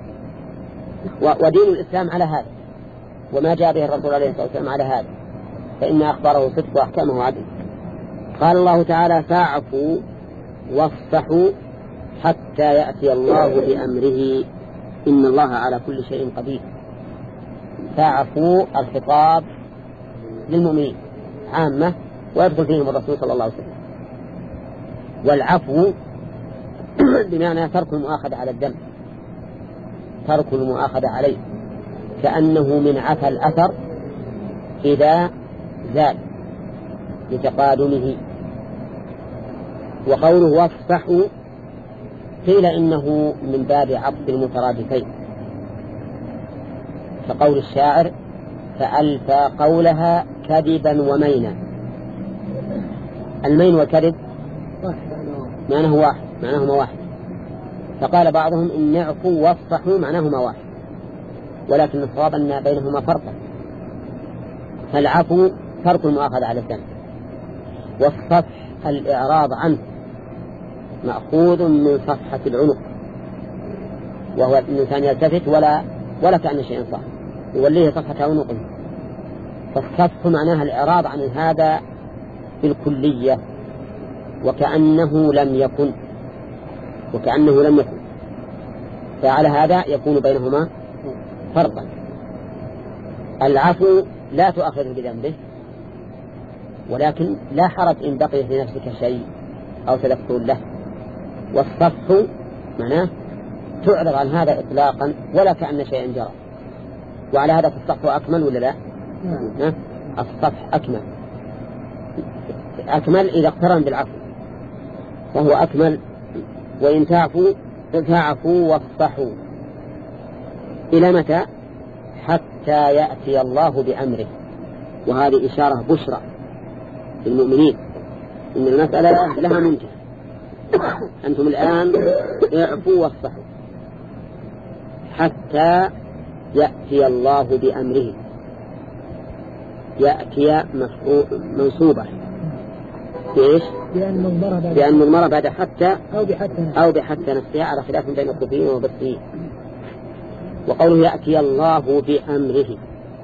ودين الإسلام على هذا، وما جاء به الرسول عليه الصلاة والسلام على هذا، فإن أخباره صدق وأحكامه عدل. قال الله تعالى فاعفوا واصفحوا حتى يأتي الله بأمره إن الله على كل شيء قدير. فاعفوا الخطاب للمؤمنين عامة ويدخل فيهم الرسول صلى الله عليه وسلم. والعفو بمعنى ترك المؤاخذة على الذنب، ترك المؤاخذة عليه، كأنه من عفى الأثر إذا زال لتقادمه. وقوله واصفحوا قيل إنه من باب عطف المترادفين، كقول الشاعر فألفى قولها كذبا ومينا. المين والكذب معناه واحد، معناهما واحد. فقال بعضهم إن اعفوا واصفحوا معناهما واحد، ولكن الصواب أن بينهما فرقا. فالعفو ترك المؤاخذة على الذنب، والصفح الإعراض عنه مأخوذ من صفحة العنق، وهو الإنسان يلتفت ولا ولا كأن شيء صح، يوليه صفحة عنقه. فالصفح معناها الإعراض عن هذا بالكلية، وكأنه لم يكن وكأنه لم يكن فعلى هذا يكون بينهما فرقا. العفو لا تؤخذه بذنبه، ولكن لا حرج إن بقي في نفسك شيء أو تذكر له. والصفح معناه تعرض عن هذا إطلاقا ولا كأن شيئا جرى. وعلى هذا الصفح أكمل ولا لا؟ نعم. الصفح أكمل أكمل إذا اقترن بالعفو فهو أكمل. وإن تعفوا تعفوا واصفحوا إلى متى؟ حتى يأتي الله بأمره. وهذه إشارة بشرى للمؤمنين إن المسألة لها منتهى. أنتم الآن اعفوا واصفحوا حتى يأتي الله بأمره. يأتي منصوبة بإيش؟ بأن مضمرة بعد حتى أو بحتى أو بحتى نفسها على خلاف بين الكوفيين والبصريين. وقوله يأتي الله بأمره،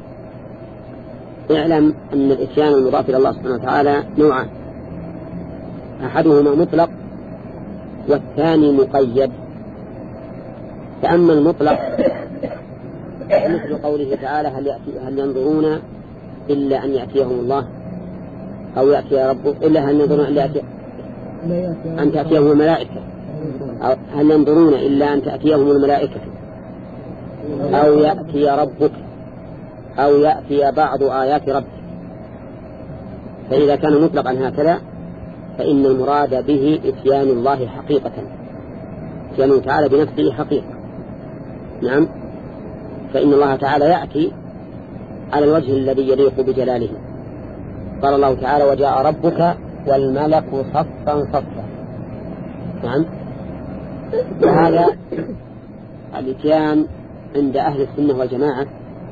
اعلم أن الإتيان المضاف إلى الله سبحانه وتعالى نوعان، أحدهما مطلق والثاني مقيد. فأما المطلق مثل قوله تعالى هل, يأتي هل ينظرون إلا أن يأتيهم الله أو يأتي ربك إلا هل ينظرون إلا يأتي أن تأتيهم الملائكة أو هل ينظرون إلا أن تأتيهم الملائكة أو يأتي ربك أو يأتي بعض آيات ربك. فإذا كان مطلقا هكذا فإن المراد به إتيان الله حقيقة، إتيانه تعالى بنفسه حقيقة. نعم. فإن الله تعالى يأتي على الوجه الذي يليق بجلاله. قال الله تعالى وجاء ربك والملك صفا صفا. نعم. وهذا الإتيان عند أهل السنة والجماعة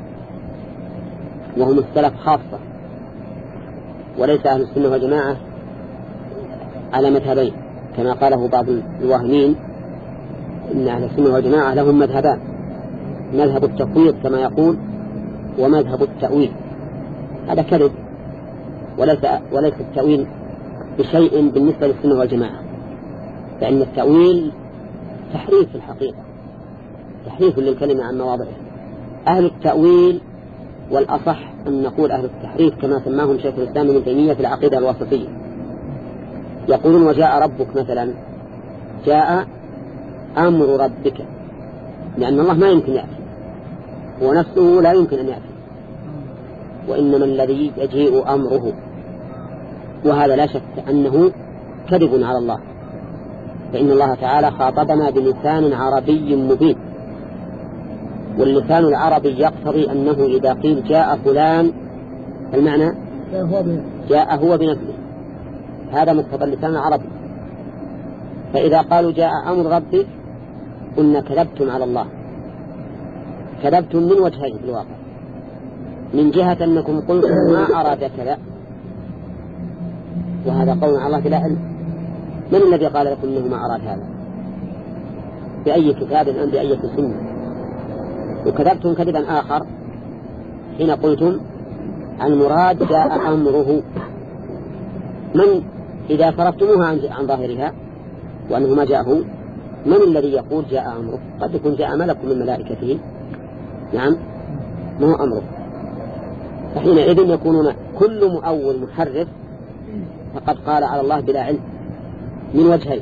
وهم السلف خاصة، وليس أهل السنة والجماعة على مذهبين كما قاله بعض الواهمين إن أهل السنة والجماعة لهم مذهبان، مذهب التفويض كما يقول ومذهب التأويل. هذا كذب، وليس, وليس التأويل بشيء بالنسبة للسنة والجماعة، فإن التأويل تحريف في الحقيقة، تحريف للكلمة عن مواضعه. أهل التأويل والأصح أن نقول أهل التحريف كما سماهم شيخ الإسلام ابن تيمية في العقيدة الواسطية، يقولون وجاء ربك مثلا جاء أمر ربك، لأن الله ما يمكن يأتي ونفسه لا يمكن أن يأتي، وإنما الذي يجيء أمره. وهذا لا شك أنه كذب على الله، فإن الله تعالى خاطبنا بلسان عربي مبين، واللسان العربي يقتضي أنه إذا قيل جاء فلان المعنى جاء هو بنفسه، هذا مقتضى اللسان العربي. فإذا قالوا جاء أمر ربك قلنا كذبتم على الله، كذبتم من وجهين في الواقع، من جهة أنكم قلتم ما أراد كذا، وهذا قول على الله بلا علم، من الذي قال لكم إنه ما أراد هذا؟ بأي كتاب أم بأي سنة؟ وكذبتم كذبا آخر حين قلتم المراد جاء أمره. من إذا صرفتموها عن, عن ظاهرها وأنه ما جاءه، من الذي يقول جاء أمره؟ قد يكون جاء ملك من ملائكته، نعم، ما هو أمره. فحينئذ يكونون كل مؤول محرف فقد قال على الله بلا علم من وجهين.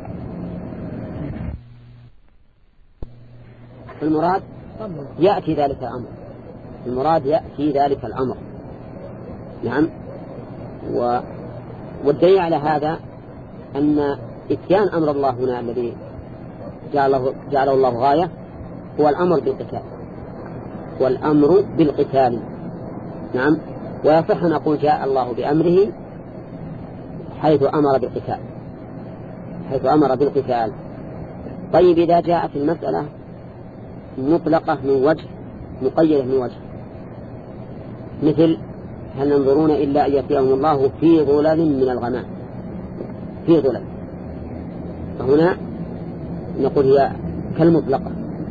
المراد يأتي ذلك الأمر، المراد يأتي ذلك الأمر، نعم. و... والدليل على هذا أن إتيان أمر الله هنا الذي جعله, جعله الله غاية هو الأمر بالقتال، والأمر بالقتال، نعم. ويصح أن أقول جاء الله بأمره حيث أمر بالقتال، حيث أمر بالقتال. طيب إذا جاءت المسألة مطلقة من وجه مقيدة من وجه، مثل هل ينظرون إلا أن يأتيهم الله في ظلل من الغمام، في ظلل، فهنا نقول هي كالمطلقة،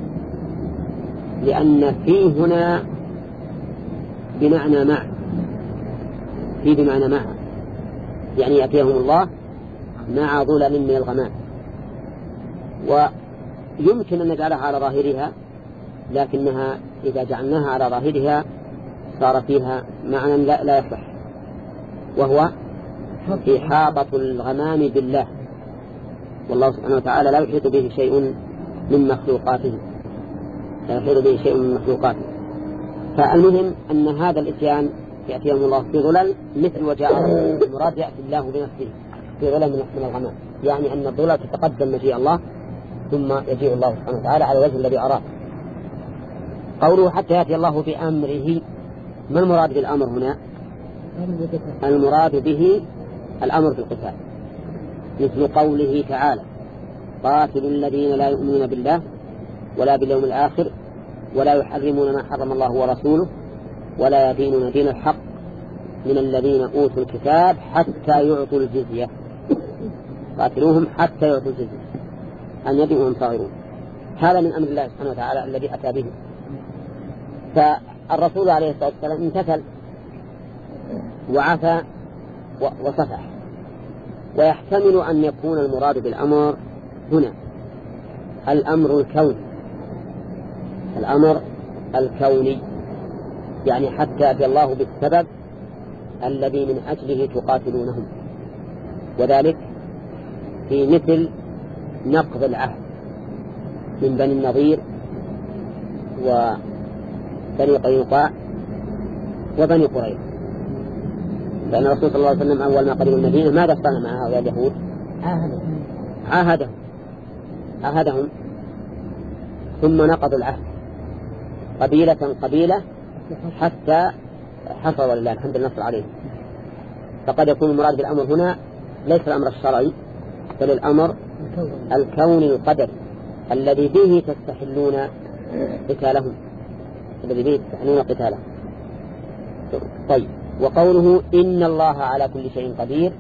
لأن في هنا بمعنى مع، في بمعنى مع، يعني يأتيهم الله مع ظلل من الغمام. ويمكن أن نجعلها على ظاهرها، لكنها إذا جعلناها على ظاهرها صار فيها معنى لا, لا يصح، وهو إحاطة الغمام بالله، والله سبحانه وتعالى لا يحيط به شيء من مخلوقاته، لا يحيط به شيء من مخلوقاته. فالمهم أن هذا الإتيان يأتيهم الله في ظلل مثل وجاء المراد يأتي الله بنفسه في ظلل من الغمام، يعني أن الظلل تتقدم مجيء الله ثم يجيء الله سبحانه وتعالى على الوجه الذي أراد. قوله حتى يأتي الله بأمره، ما المراد بالأمر هنا؟ المراد به الأمر بالقتال، مثل قوله تعالى قاتلوا الذين لا يؤمنون بالله ولا باليوم الآخر ولا يحرمون ما حرم الله ورسوله ولا يدينون دين الحق من الذين أوتوا الكتاب حتى يعطوا الجزية. قاتلوهم حتى يعطوا الجزية أن يدعوهم صاغرون. هذا من أمر الله سبحانه وتعالى الذي أتى به. فالرسول عليه الصلاة والسلام امتثل وعفى وصفح. ويحتمل أن يكون المراد بالأمر هنا الأمر الكوني، الأمر الكوني يعني حتى يأتي الله بالسبب الذي من أجله تقاتلونهم، وذلك في مثل نقض العهد من بني النضير وبني قينقاع وبني قريظة. لأن الرسول صلى الله عليه وسلم أول ما قدم المدينة ماذا صنع مع هؤلاء اليهود؟ عاهدهم عاهدهم ثم نقضوا العهد قبيلة قبيلة حتى حصل لله الحمد لله عليه. فقد يكون المراد بالأمر هنا ليس الأمر الشرعي بل الأمر الكوني القدري الذي به تستحلون قتالهم، الذي به تستحلون قتالهم. طيب، وقوله إن الله على كل شيء قدير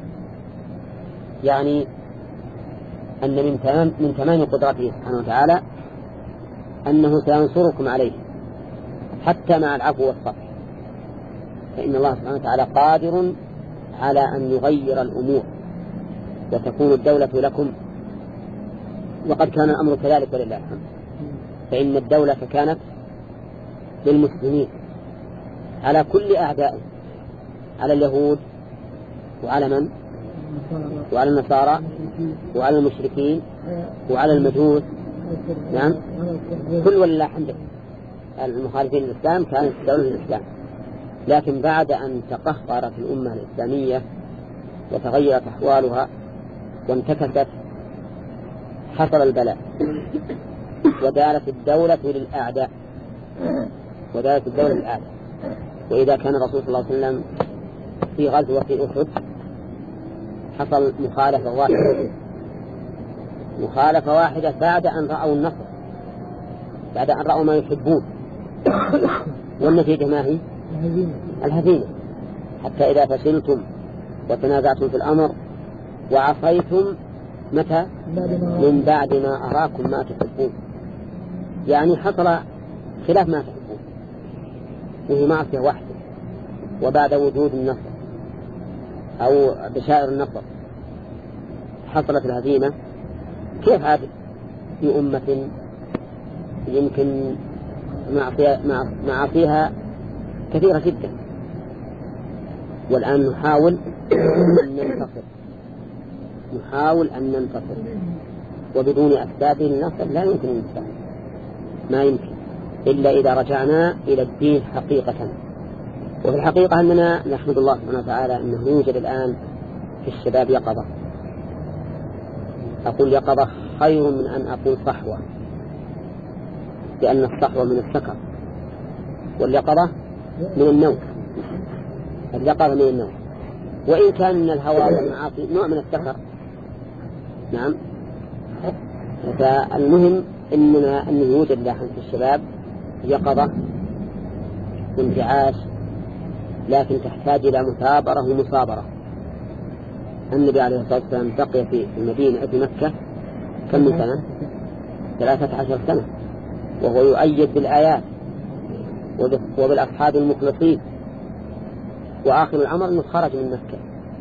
يعني أن من تمام من تمام قدرته سبحانه وتعالى أنه سينصركم عليه حتى مع العفو والصفح، فإن الله سبحانه وتعالى قادر على أن يغير الأمور وتكون الدولة لكم. وقد كان الأمر كذلك ولله الحمد، فإن الدولة كانت للمسلمين على كل أعدائهم، على اليهود وعلى من؟ وعلى النصارى وعلى المشركين وعلى المجوس، نعم، كل ولله الحمد المخالفين للإسلام كانت دولة الإسلام. لكن بعد أن تقهقرت الأمة الإسلامية وتغيرت أحوالها وانتكست حصل البلاء ودالت الدولة للأعداء ودالت الدولة للأعداء. وإذا كان الرسول صلى الله عليه وسلم في غزوة أحد حصل مخالفة واحدة مخالفة واحدة بعد أن رأوا النصر، بعد أن رأوا ما يحبون، والنتيجة ما هي؟ الهزيمة. الهزيمة. حتى إذا فشلتم وتنازعتم في الأمر وعصيتم متى؟ من بعد ما أراكم ما تحبون، يعني حصل خلاف ما تحبون وهي معصية واحدة، وبعد وجود النصر أو بشائر النصر حصلت الهزيمة. كيف عاد في أمة يمكن معصيها كثيرة جدا؟ والآن نحاول أن ننتصر نحاول أن ننتصر وبدون أسباب النصر لا يمكن النصر، ما يمكن إلا إذا رجعنا إلى الدين حقيقة. وفي الحقيقة أننا نحمد الله سبحانه وتعالى أنه يوجد الآن في الشباب يقظة. أقول يقظة خير من أن أقول صحوة، لأن الصحوة من السكر واليقظة من النوم. اليقظة من النوم، وإن كان من الهوى والمعاصي نوع من السكر. نعم. فالمهم إننا أن يوجد داخل في الشباب يقظة وانتعاش، لكن تحتاج إلى مثابرة ومصابرة. النبي عليه الصلاة والسلام بقي في المدينة في مكة كم من سنة؟ ثلاثة عشر سنة، وهو يؤيد بالآيات وبالأصحاب المخلصين. وآخر الأمر أنه خرج من مكة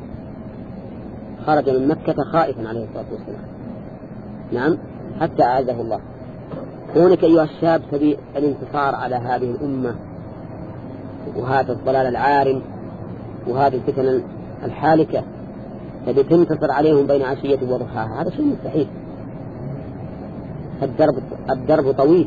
خرج من مكة خائفا عليه الصلاة والسلام. نعم، حتى أعزه الله. كونك أيها الشاب تبي الانتصار على هذه الأمة وهذا الضلال العارم وهذه الفتن الحالكة، تبي تنتصر عليهم بين عشية وضحاها، هذا شيء مستحيل. الدرب, الدرب طويل،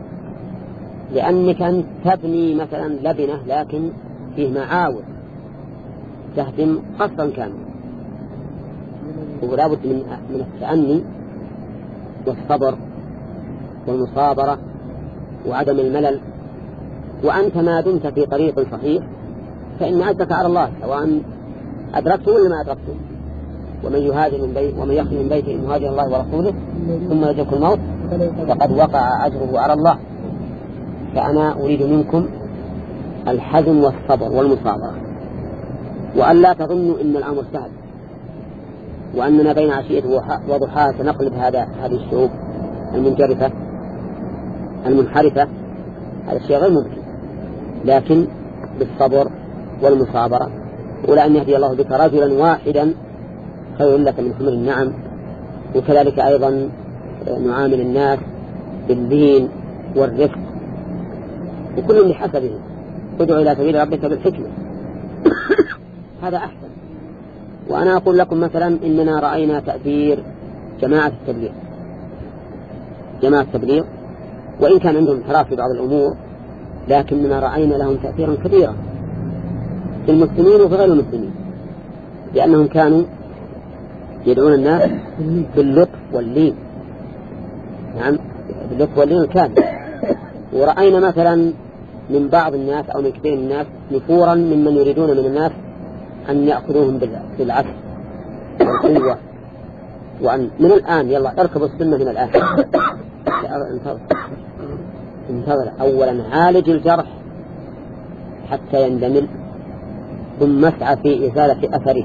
لأنك أن تبني مثلا لبنة لكن فيه معاول تهدم قصرا كاملا. ولا بد من من التأني والصبر والمصابرة وعدم الملل. وأنت ما دمت في طريق صحيح فإن عزك على الله، سواء أدركته ولا ما أدركته. ومن يهاجر من بيت ومن يخرج من بيته مهاجر الله ورسوله ثم يدرك الموت فقد وقع أجره على الله. فأنا أريد منكم الحزم والصبر والمصابرة، وأن لا تظنوا إن الأمر سهل وأننا بين عشية وضحاها سنقلب هذا هذه الشعوب المنجرفة المنحرفة. هذا الشيء غير ممكن، لكن بالصبر والمصابرة. ولا أن يهدي الله بك رجلا واحدا خير لك من حمر النعم. وكذلك أيضا نعامل الناس باللين والرفق، وكل بحسبه. ادعو إلى سبيل ربك بالحكمة هذا أحسن. وأنا أقول لكم مثلا إننا رأينا تأثير جماعة التبليغ جماعة التبليغ وإن كان عندهم انحراف في بعض الأمور، لكننا رأينا لهم تأثيرا كبيرا في المسلمين وفي غير المسلمين، لأنهم كانوا يدعون الناس باللطف واللين. نعم، باللطف واللين الكامل. ورأينا مثلا من بعض الناس أو من كثير من الناس نفورا ممن يريدون من الناس أن يأخذوهم بالعكس والقوة، وأن من الآن يلا اركبوا السنة من الآن. انتظر انتظر أولا عالج الجرح حتى يندمل، ثم اسعى في إزالة أثره.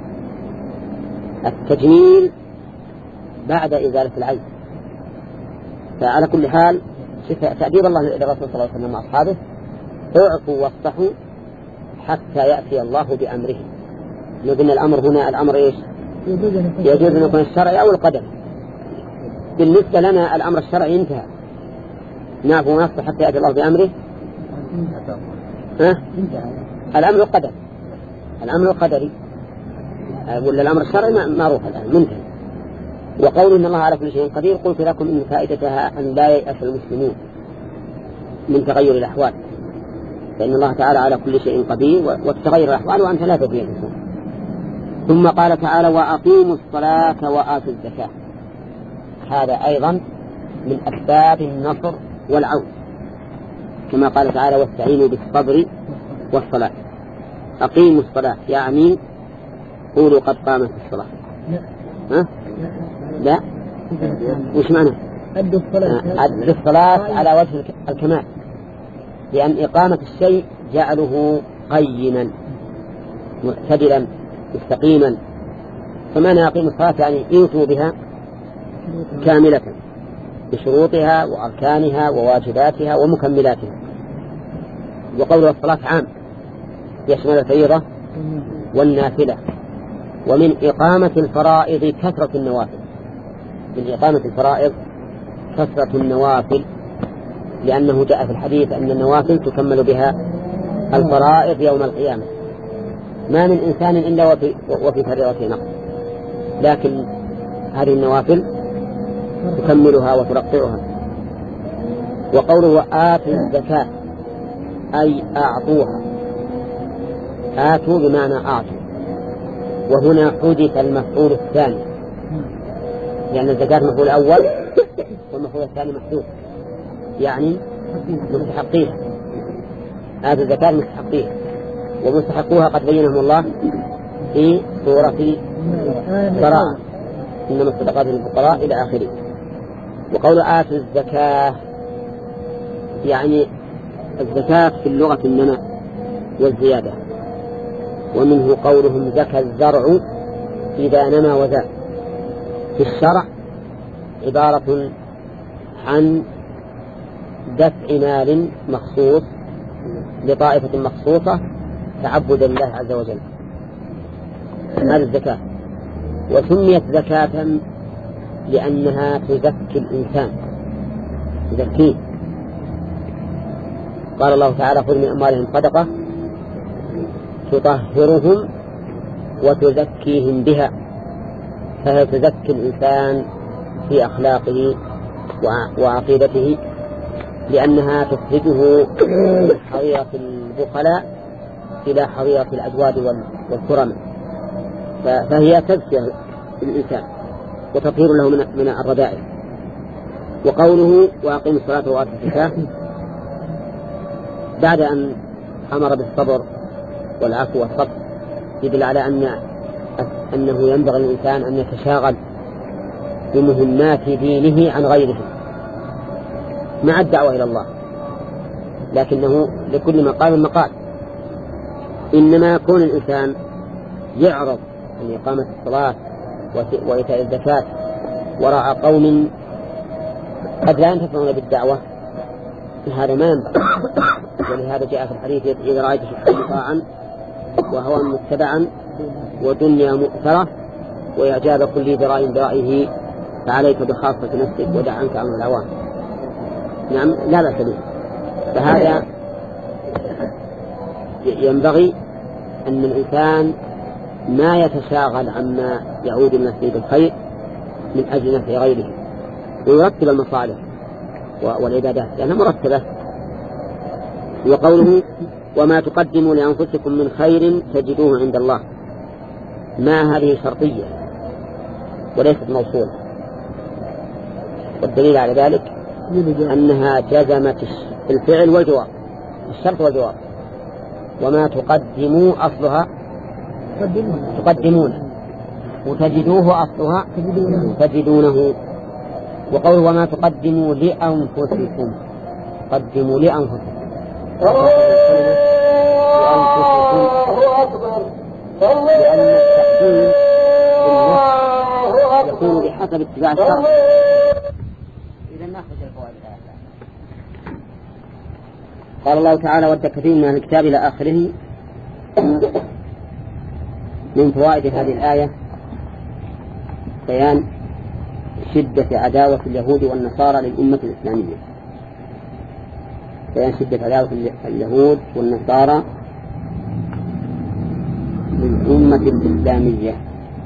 التجميل بعد إزالة العيب. فعلى كل حال تأديب الله للرسول صلى الله عليه وسلم وأصحابه: اعفوا واصفحوا حتى يأتي الله بأمره. نقول الأمر هنا الأمر إيش؟ يجوز أن يكون الشرعي أو القدر. بالنسبة لنا الأمر الشرعي انتهى، نعفو ونصفح حتى يأتي الله بأمره. ها؟ الأمر القدر الأمر القدري ولا الأمر الشرعي معروف الآن منتهي. وقول إن الله على كل شيء قدير قلت لكم إن فائدتها أن لا ييأس المسلمون من تغير الأحوال، فإن الله تعالى على كل شيء قدير وتتغير الأحوال وأنت لا تدري الإنسان. ثم قال تعالى: وأقيموا الصلاة وآتوا الزكاة. هذا أيضا من أسباب النصر والعون، كما قال تعالى: واستعينوا بالصبر والصلاة. أقيموا الصلاة يعني قولوا قد قامت الصلاة. ها؟ لا، وش معنى؟ أدوا الصلاة أدوا الصلاة على وجه الكمال، لأن إقامة الشيء جعله قيما معتدلا مستقيما. فمعنى أقيموا الصلاة يعني إيتوا بها كاملة بشروطها وأركانها وواجباتها ومكملاتها. وقول الصلاة عام يشمل الفريضة والنافلة. ومن إقامة الفرائض كثرة النوافل، من إقامة الفرائض كثرة النوافل، لأنه جاء في الحديث أن النوافل تكمل بها الفرائض يوم القيامة. ما من إنسان إلا وفي, وفي فريضته نقص، لكن هذه النوافل تكملها وترقعها. وقوله آتوا الزكاة أي أعطوها، آتوا بمعنى أعطوا، وهنا حدث المفعول الثاني، لأن الزكاة المفعول الأول والمفعول الثاني محدود، يعني مستحقيها. آتوا الزكاة مستحقيها، ومستحقوها قد بينهم الله في سورة براءة، إنما الصدقات للفقراء إلى آخره. وقول آتوا الزكاة يعني الزكاة في اللغة النماء والزيادة، ومنه قولهم زكى الزرع إذا نمى وزاد. في الشرع عبارة عن دفع مال مخصوص لطائفة مخصوصة تعبدا لله عز وجل، هذه الزكاة. وسميت زكاة لأنها تزكي الإنسان، تزكيه. قال الله تعالى خذ من أموالهم صدقة تطهرهم وتزكيهم بها، فهي تزكي الإنسان في أخلاقه وعقيدته، لأنها تخرجه من حظيرة البخلاء إلى حظيرة الأجواد والكرم، فهي تزكية الإنسان وتطهير له من الرذائل. وقوله وأقيموا الصلاة وآتوا الزكاة بعد أن أمر بالصبر والعفو والصبر يدل على أن أنه ينبغي للإنسان أن يتشاغل بمهمات دينه عن غيره مع الدعوة إلى الله، لكنه لكل مقام مقال. إنما يكون الإنسان يعرض عن إقامة الصلاة وإيتاء الزكاة وراء قوم قد لا ينتفعون بالدعوة، هذا ما ينبغي. ولهذا جاء في الحديث إذا رأيت شحا مطاعا وهوى متبعا ودنيا مؤثرة وإعجاب كل ذراء برأيه فعليك بخاصة نفسك ودع عنك عن العوام. نعم لا بأس به. فهذا ينبغي أن الإنسان ما يتشاغل عما يعود من نفسه بالخير من أجل نفع غيره، ويرتب المصالح والعبادات لأنها مرتبة. وقوله وما تقدموا لأنفسكم من خير تجدوه عند الله، ما هذه شرطية وليست موصولة، والدليل على ذلك أنها جزمت الفعل والجواب، الشرط والجواب. وما تقدموا أصلها تقدمون، وتجدوه أصلها تجدونه. وقول وما تقدموا لأنفسكم، قدموا لأنفسكم، لأن التقديم يكون بحسب اتباع الشرع. إذا نأخذ الفوائد. قال الله تعالى ود كثير من الكتاب إلى آخره. من فوائد هذه الآية بيان شدة عداوة اليهود والنصارى للأمة الإسلامية، بيان شدة عداوة اليهود والنصارى للأمة الإسلامية.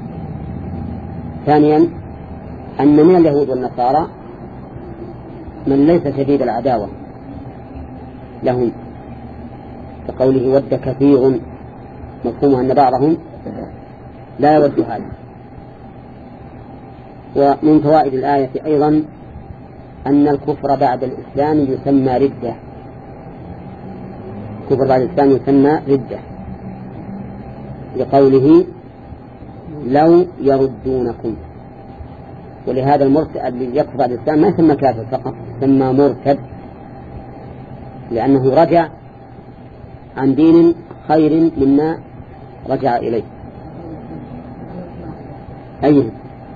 ثانيا أن من اليهود والنصارى من ليس شديد العداوة لهم، كقوله ود كثير، مفهومه أن بعضهم لا يود هذا. ومن فوائد الآية أيضا أن الكفر بعد الإسلام يسمى ردة، الكفر بعد الإسلام يسمى ردة، لقوله لو يردونكم. ولهذا المرتد الذي يكفر بعد الإسلام ما يسمى كافر فقط، يسمى مرتد، لأنه رجع عن دين خير مما رجع إليه. أيه؟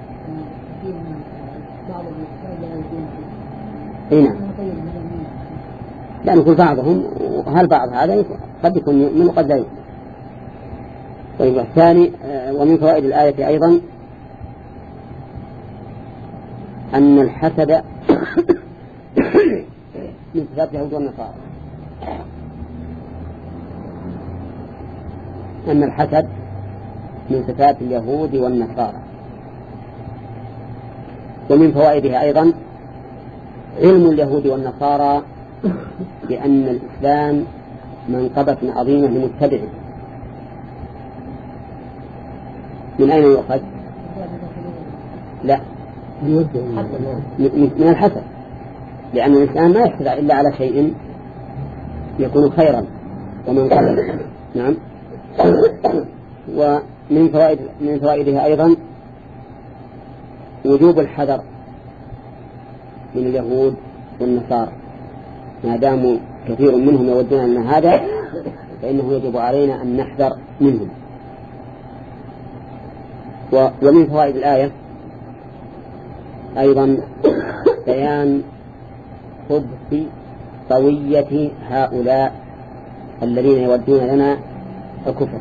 أي نعم. لا نقول بعضهم، وهل بعض هذا قد يكون من وقد لا يكون. طيب الثاني ومن فوائد الآية أيضا أن الحسد من صفات اليهود والنصارى، أن الحسد من صفات اليهود والنصارى. ومن فوائدها أيضا علم اليهود والنصارى بأن الإسلام منقبة عظيمة لمتبعه. من أين يؤخذ؟ لا، من الحسد، لأن الإسلام ما يحسد إلا على شيء يكون خيرا ومنقبا. نعم. ومن فوائد من فوائدها أيضا وجوب الحذر من اليهود والنصارى، ما داموا كثير منهم يودون أن هذا، فإنه يجب علينا أن نحذر منهم. ومن فوائد الآية أيضا بيان خبث طوية هؤلاء الذين يودون لنا الكفر،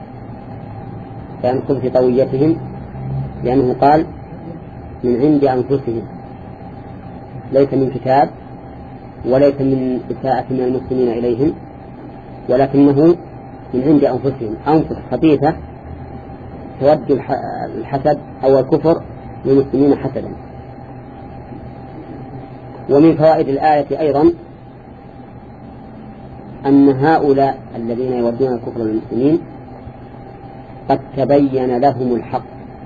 بيان خبث طويتهم، لأنه قال من عند أنفسهم، ليس من كتاب وليس من إساءة من المسلمين إليهم، ولكنه من عند أنفسهم، أنفس خبيثة تود الحسد أو الكفر للمسلمين حسدا. ومن فوائد الآية أيضا أن هؤلاء الذين يودون الكفر للمسلمين قد تبين لهم الحق،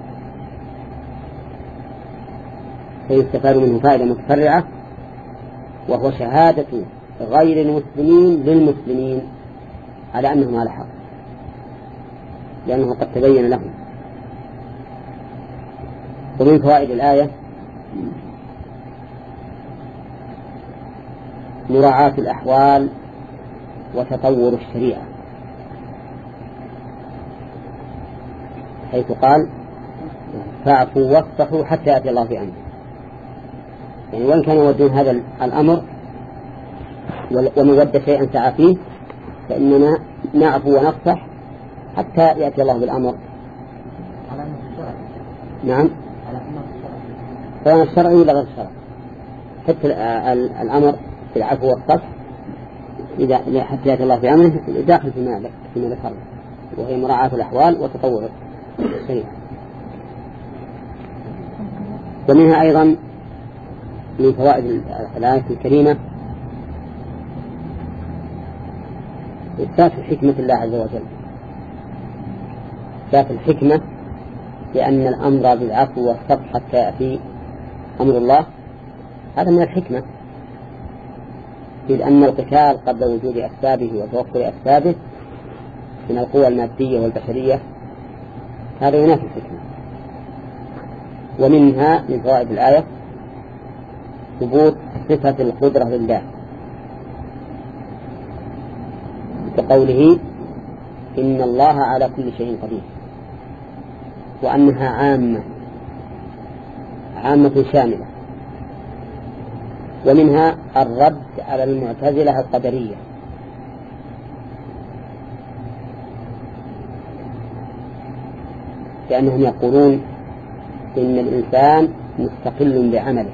فيستفاد منه فائدة متفرعة، وهو شهادة غير المسلمين للمسلمين على أنهم على حق، لأنه قد تبين لهم. ومن فوائد الآية مراعاة الأحوال وتطور الشريعة، حيث قال فاعفوا واصفحوا حتى يأتي الله بأمره. يعني وإن كانوا يودون هذا الأمر ومن ود شيئا سعى فيه، فإننا نعفو ونصفح حتى يأتي الله بالأمر. نعم، سواء الشرعي ولا غير الشرعي، حتى الأمر بالعفو والصفح إذا حتى يأتي الله بأمره داخل فيما فيما ذكرنا، وهي مراعاة الأحوال وتطور الشريعة. ومنها أيضا من فوائد الآية الكريمة إثبات حكمة الله عز وجل، إثبات الحكمة لأن الأمر بالعفو والصفح حتى يأتي أمر الله، هذا من الحكمة، إذ أن القتال قبل وجود أسبابه وتوفر أسبابه من القوى المادية والبشرية هذا ينافي الحكمة. ومنها من فوائد الآية ثبوت صفة القدرة لله، كقوله إن الله على كل شيء قدير، وأنها عامة عامة شاملة. ومنها الرد على المعتزلة القدرية، لأنهم يقولون إن الإنسان مستقل بعمله،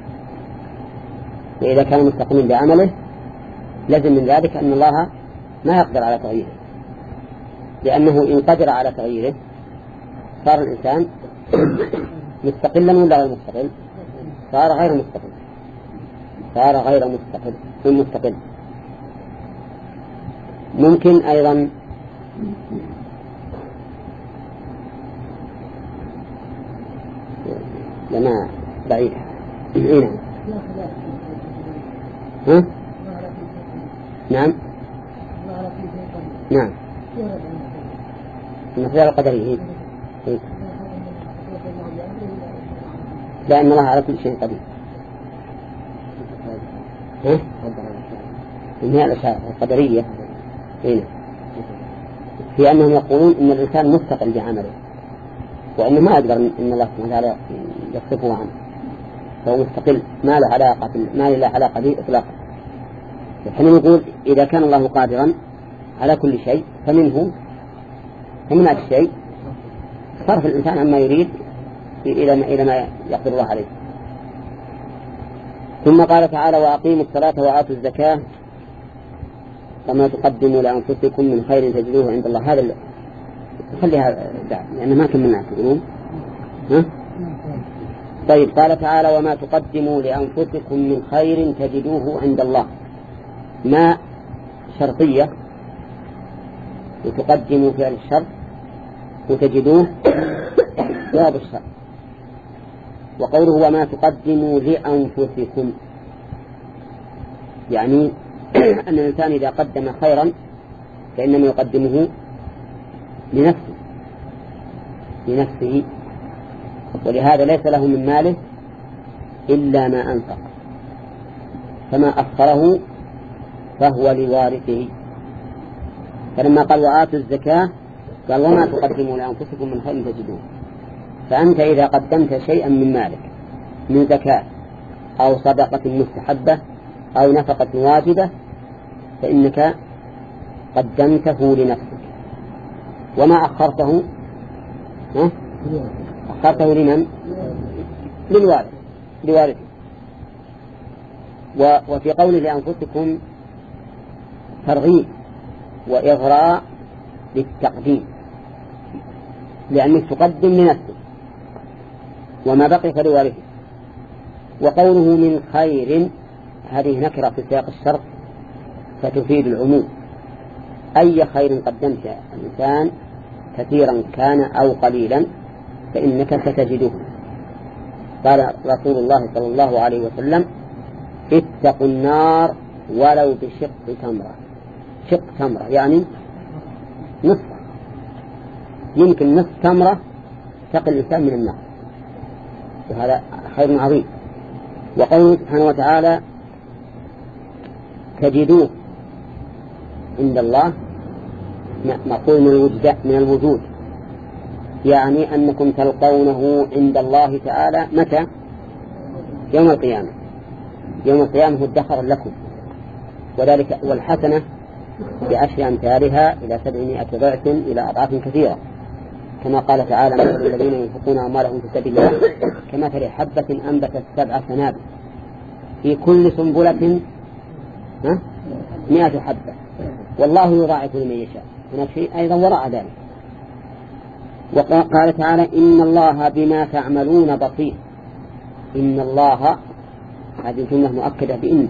وإذا كان مستقل بعمله لازم من ذلك أن الله ما يقدر على تغييره، لأنه إن قدر على تغييره صار الإنسان مستقلا ولا غير مستقل؟ صار غير مستقل، صار غير مستقل مستقل. ممكن أيضا لما بعيد هنا ها؟ نعم نعم المسألة القدرية، لأن الله على كل شيء قدير. ها؟ إنها الأشياء القدرية هنا في أنهم يقولون إن الإنسان مستقل بعمله، وأنه ما أقدر إن الله سبحانه وتعالى يصفه عنه، فهو مستقل ما له علاقة ما له علاقة به إطلاقا. نحن نقول إذا كان الله قادرا على كل شيء فمنه فمن هذا الشيء صرف الإنسان عما يريد إلى ما, إلى ما يقدر الله عليه. ثم قال تعالى وأقيموا الصلاة وآتوا الزكاة وما تقدموا لأنفسكم من خير تجدوه عند الله. هذا خليها بعد لأنه ما كملنا تقولون ها؟ طيب قال تعالى وما تقدموا لأنفسكم من خير تجدوه عند الله. ما شرطية وتقدموا فعل الشرط وتجدوه جواب الشرط. وقوله وما تقدموا لأنفسكم يعني أن الإنسان إذا قدم خيرا فإنما يقدمه لنفسه لنفسه ولهذا ليس له من ماله إلا ما أنفق، فما أخره فهو لوارثه. فلما قال وآتوا الزكاة قال وما تقدموا لأنفسكم من خير تجدوه. فأنت إذا قدمت شيئا من مالك من زكاة أو صدقة مستحبة أو نفقة واجبة فإنك قدمته لنفسك، وما أخرته ها؟ أخرته لمن؟ للوارث لوارثه. وفي قوله لأنفسكم ترغيب وإغراء للتقديم لأنك تقدم لنفسك وما بقي فلوارثه. وقوله من خير هذه نكرة في سياق الشرط فتفيد العموم، أي خير قدمت الإنسان كثيرا كان أو قليلا فإنك ستجده. قال رسول الله صلى الله عليه وسلم اتقوا النار ولو بشق تمرة. شق تمرة يعني نصف، يمكن نصف تمرة تقي الإنسان من النار، وهذا خير عظيم. وقوله سبحانه وتعالى تجدوه عند الله مقول من الوجود، يعني أنكم تلقونه عند الله تعالى متى؟ يوم القيامة. يوم القيامة هو الدخر لكم، وذلك والحسنة بعشر أمثالها إلى سبعمائة ضعف إلى أضعاف كثيرة، كما قال تعالى مثل الذين ينفقون أموالهم في سبيل الله كمثل حبة أنبتت سبع سنابل في كل سنبلة مئة حبة والله يضاعف لمن يشاء. هناك شيء أيضا وراء ذلك. وقال تعالى إن الله بما تعملون بصير. إن الله هذه الجملة مؤكدة بإن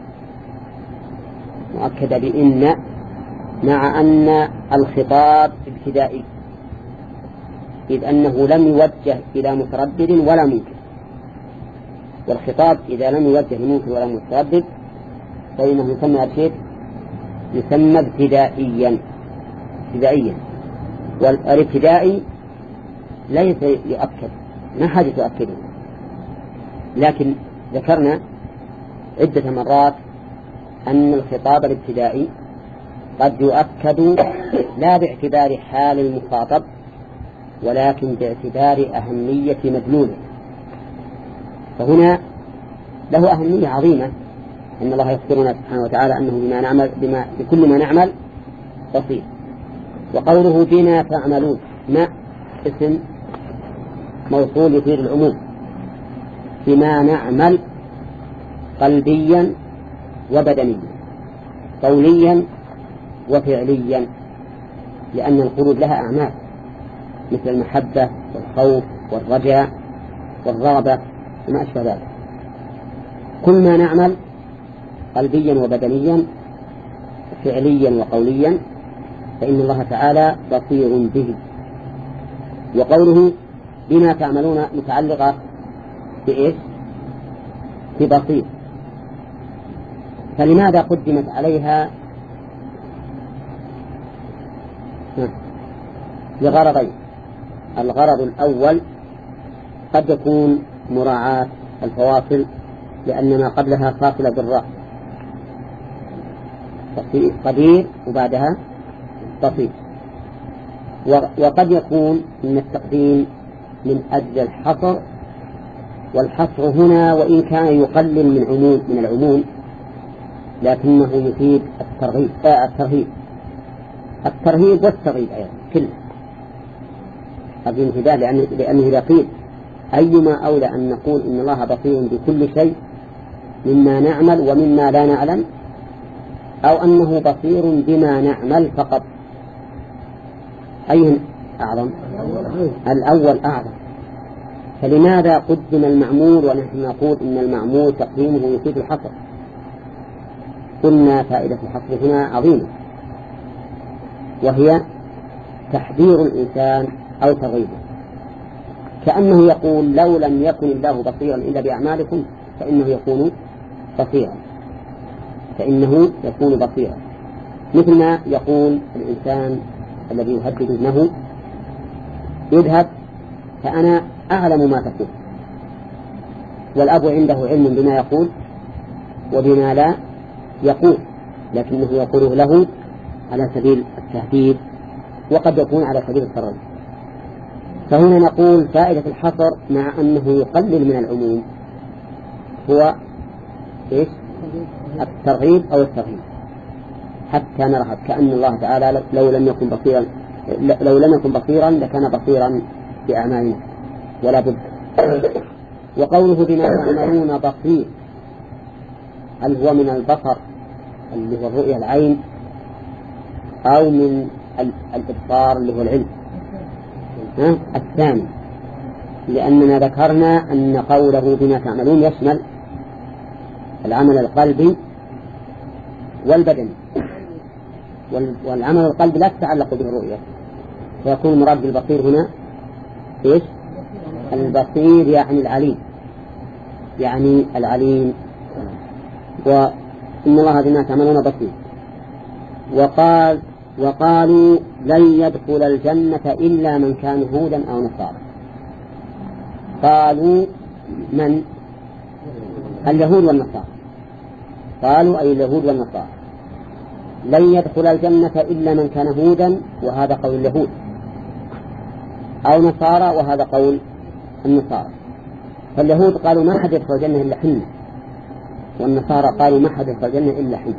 مؤكدة بإن مع أن الخطاب ابتدائي، إذ أنه لم يوجه إلى متردد ولا منكر، والخطاب إذا لم يوجه لمنكر ولا متردد فإنه يسمى الشيء يسمى ابتدائيا ابتدائيا والابتدائي ليس يؤكد، ما حاجة تؤكده، لكن ذكرنا عدة مرات أن الخطاب الابتدائي قد يؤكد لا باعتبار حال المخاطب ولكن باعتبار أهمية مدلوله. فهنا له أهمية عظيمة أن الله يخبرنا سبحانه وتعالى أنه بما نعمل بما بكل ما نعمل بصير. وقوله بما تعملون ما اسم موصول يفيد العموم، بما نعمل قلبيا وبدنيا قوليا وفعليا، لأن القلوب لها أعمال مثل المحبة والخوف والرجاء والرغبة وما أشبه ذلك. كل ما نعمل قلبيا وبدنيا فعليا وقوليا فإن الله تعالى بصير به. وقوله بما تعملون متعلقة بإيش؟ ببصير. فلماذا قدمت عليها؟ لغرضين. الغرض الأول قد يكون مراعاة الفواصل لأن ما قبلها فاصلة بالراء، قدير وبعدها بصير. وقد يكون من التقديم من أجل الحصر، والحصر هنا وإن كان يقلل من عموم من العموم لكنه يفيد الترغيب آه الترهيب الترهيب والترغيب أيضا كله هذه انتباه، لأنه, لأنه إذا قيل أيما أولى أن نقول إن الله بصير بكل شيء مما نعمل ومما لا نعلم، أو أنه بصير بما نعمل فقط، أي أعظم؟ الأول أعظم. فلماذا قدم المعمول ونحن نقول إن المعمول تقديمه يفيد الحصر؟ قلنا فائدة الحصر هنا عظيمة، وهي تحذير الإنسان أو ترغيبه، كأنه يقول لو لم يكن الله بصيرا إلا بأعمالكم فإنه يكون بصيرا فإنه يكون بصيرا مثل ما يقول الإنسان الذي يهدد ابنه يذهب فأنا أعلم ما تقول، والأب عنده علم بما يقول وبما لا يقول، لكنه يقوله له على سبيل التهديد وقد يكون على سبيل الترغيب. فهنا نقول فائدة الحصر مع أنه يقلل من العموم هو إيش؟ الترغيب أو الترهيب، حتى نرهب كأن الله تعالى لو لم يكن بصيرا لو لم يكن بصيرا لكان بصيرا بأعمالنا ولا بد. وقوله بما تعملون بصير، هل هو من البصر اللي هو الرؤية العين أو من الإبصار اللي هو العلم؟ ها؟ الثاني، لأننا ذكرنا أن قوله بما تعملون يشمل العمل القلبي والبدني، والعمل القلبي لا تتعلق به الرؤية، فيكون المراد بالبصير هنا إيش؟ البصير يعني العليم، يعني العليم. وإن الله بما تعملون بصير. وقال وقالوا لن يدخل الجنة إلا من كان هودا أو نصارى. قالوا من؟ اليهود والنصارى. قالوا أي اليهود والنصارى لن يدخل الجنة إلا من كان هودا، وهذا قول اليهود، أو نصارى، وهذا قول النصارى. فاليهود قالوا ما حد يدخل الجنة إلا حنا، والنصارى قالوا ما حد يدخل الجنة إلا حنا.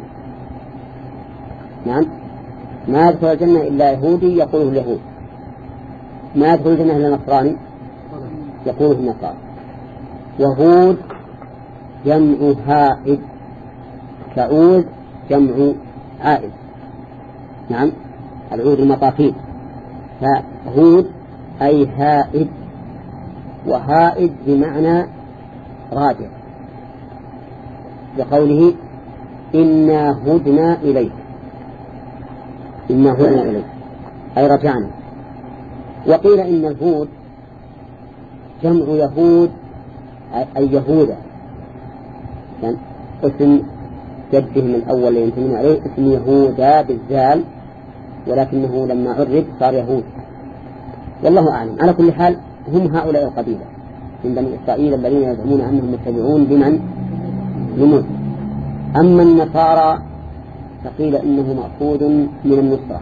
نعم، ما يدخل الجنة إلا يهودي يقوله اليهود، ما يدخل الجنة إلا نصراني يقوله النصارى. وهود جمع هائد، كعود جمع عائد، نعم العود المطافيل، فهود أي هائد، وهائد بمعنى راجع، لقوله إنا هدنا إليك، إنا هدنا إليك أي رجعنا. وقيل إن الهود جمع يهود أي يهودا، يعني اسم جدهم الأول ينتمون عليه اسم يهودا بالزال، ولكنه لما عرب صار يهود، والله أعلم. على كل حال هم هؤلاء القبيلة من بني إسرائيل الذين يزعمون أنهم متبعون لمن؟ لموسى. أما النصارى فقيل إنه مأخوذ من النصرة،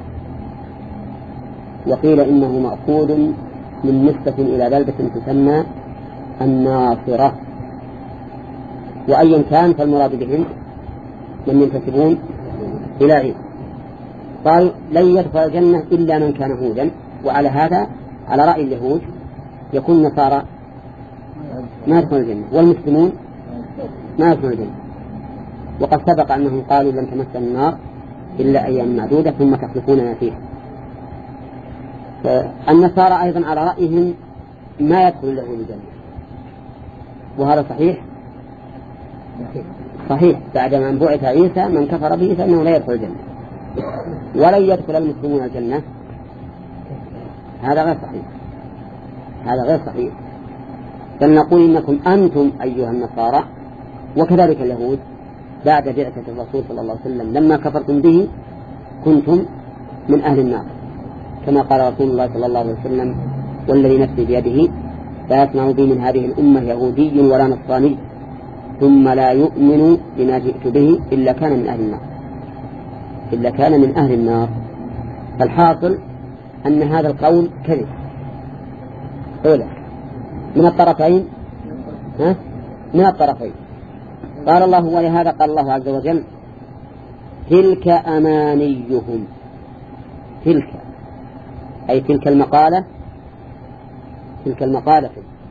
وقيل إنه مأخوذ من نسبة إلى بلدة تسمى الناصرة. وأيا كان فالمراد بهم من ينتسبون إلى عيسى. قال لن يدخل الجنة إلا من كان هودا، وعلى هذا على رأي اليهود يكون النصارى ما يدخل الجنة والمسلمون ما يدخل الجنة، وقد سبق أنهم قالوا لن تمس النار إلا أيام معدودة ثم تخلفوننا فيها. النصارى أيضا على رأيهم ما يدخل اليهود الجنة، وهذا صحيح صحيح بعد ما بعث عيسى من كفر به فإنه لا يدخل الجنة، ولن يدخل المسلمون الجنة، هذا غير صحيح، هذا غير صحيح. بل نقول إنكم أنتم أيها النصارى وكذلك اليهود بعد بعثة الرسول صلى الله عليه وسلم لما كفرتم به كنتم من أهل النار، كما قال رسول الله صلى الله عليه وسلم والذي نفسي بيده لا يسمع بي من هذه الأمة يهودي ولا نصراني ثم لا يؤمن بما جئت به إلا كان من أهل النار إلا كان من أهل النار. فالحاصل أن هذا القول كذب. أولا من الطرفين ها؟ من الطرفين. قال الله ولهذا قال الله عز وجل تلك أمانيهم، تلك أي تلك المقالة، تلك المقالة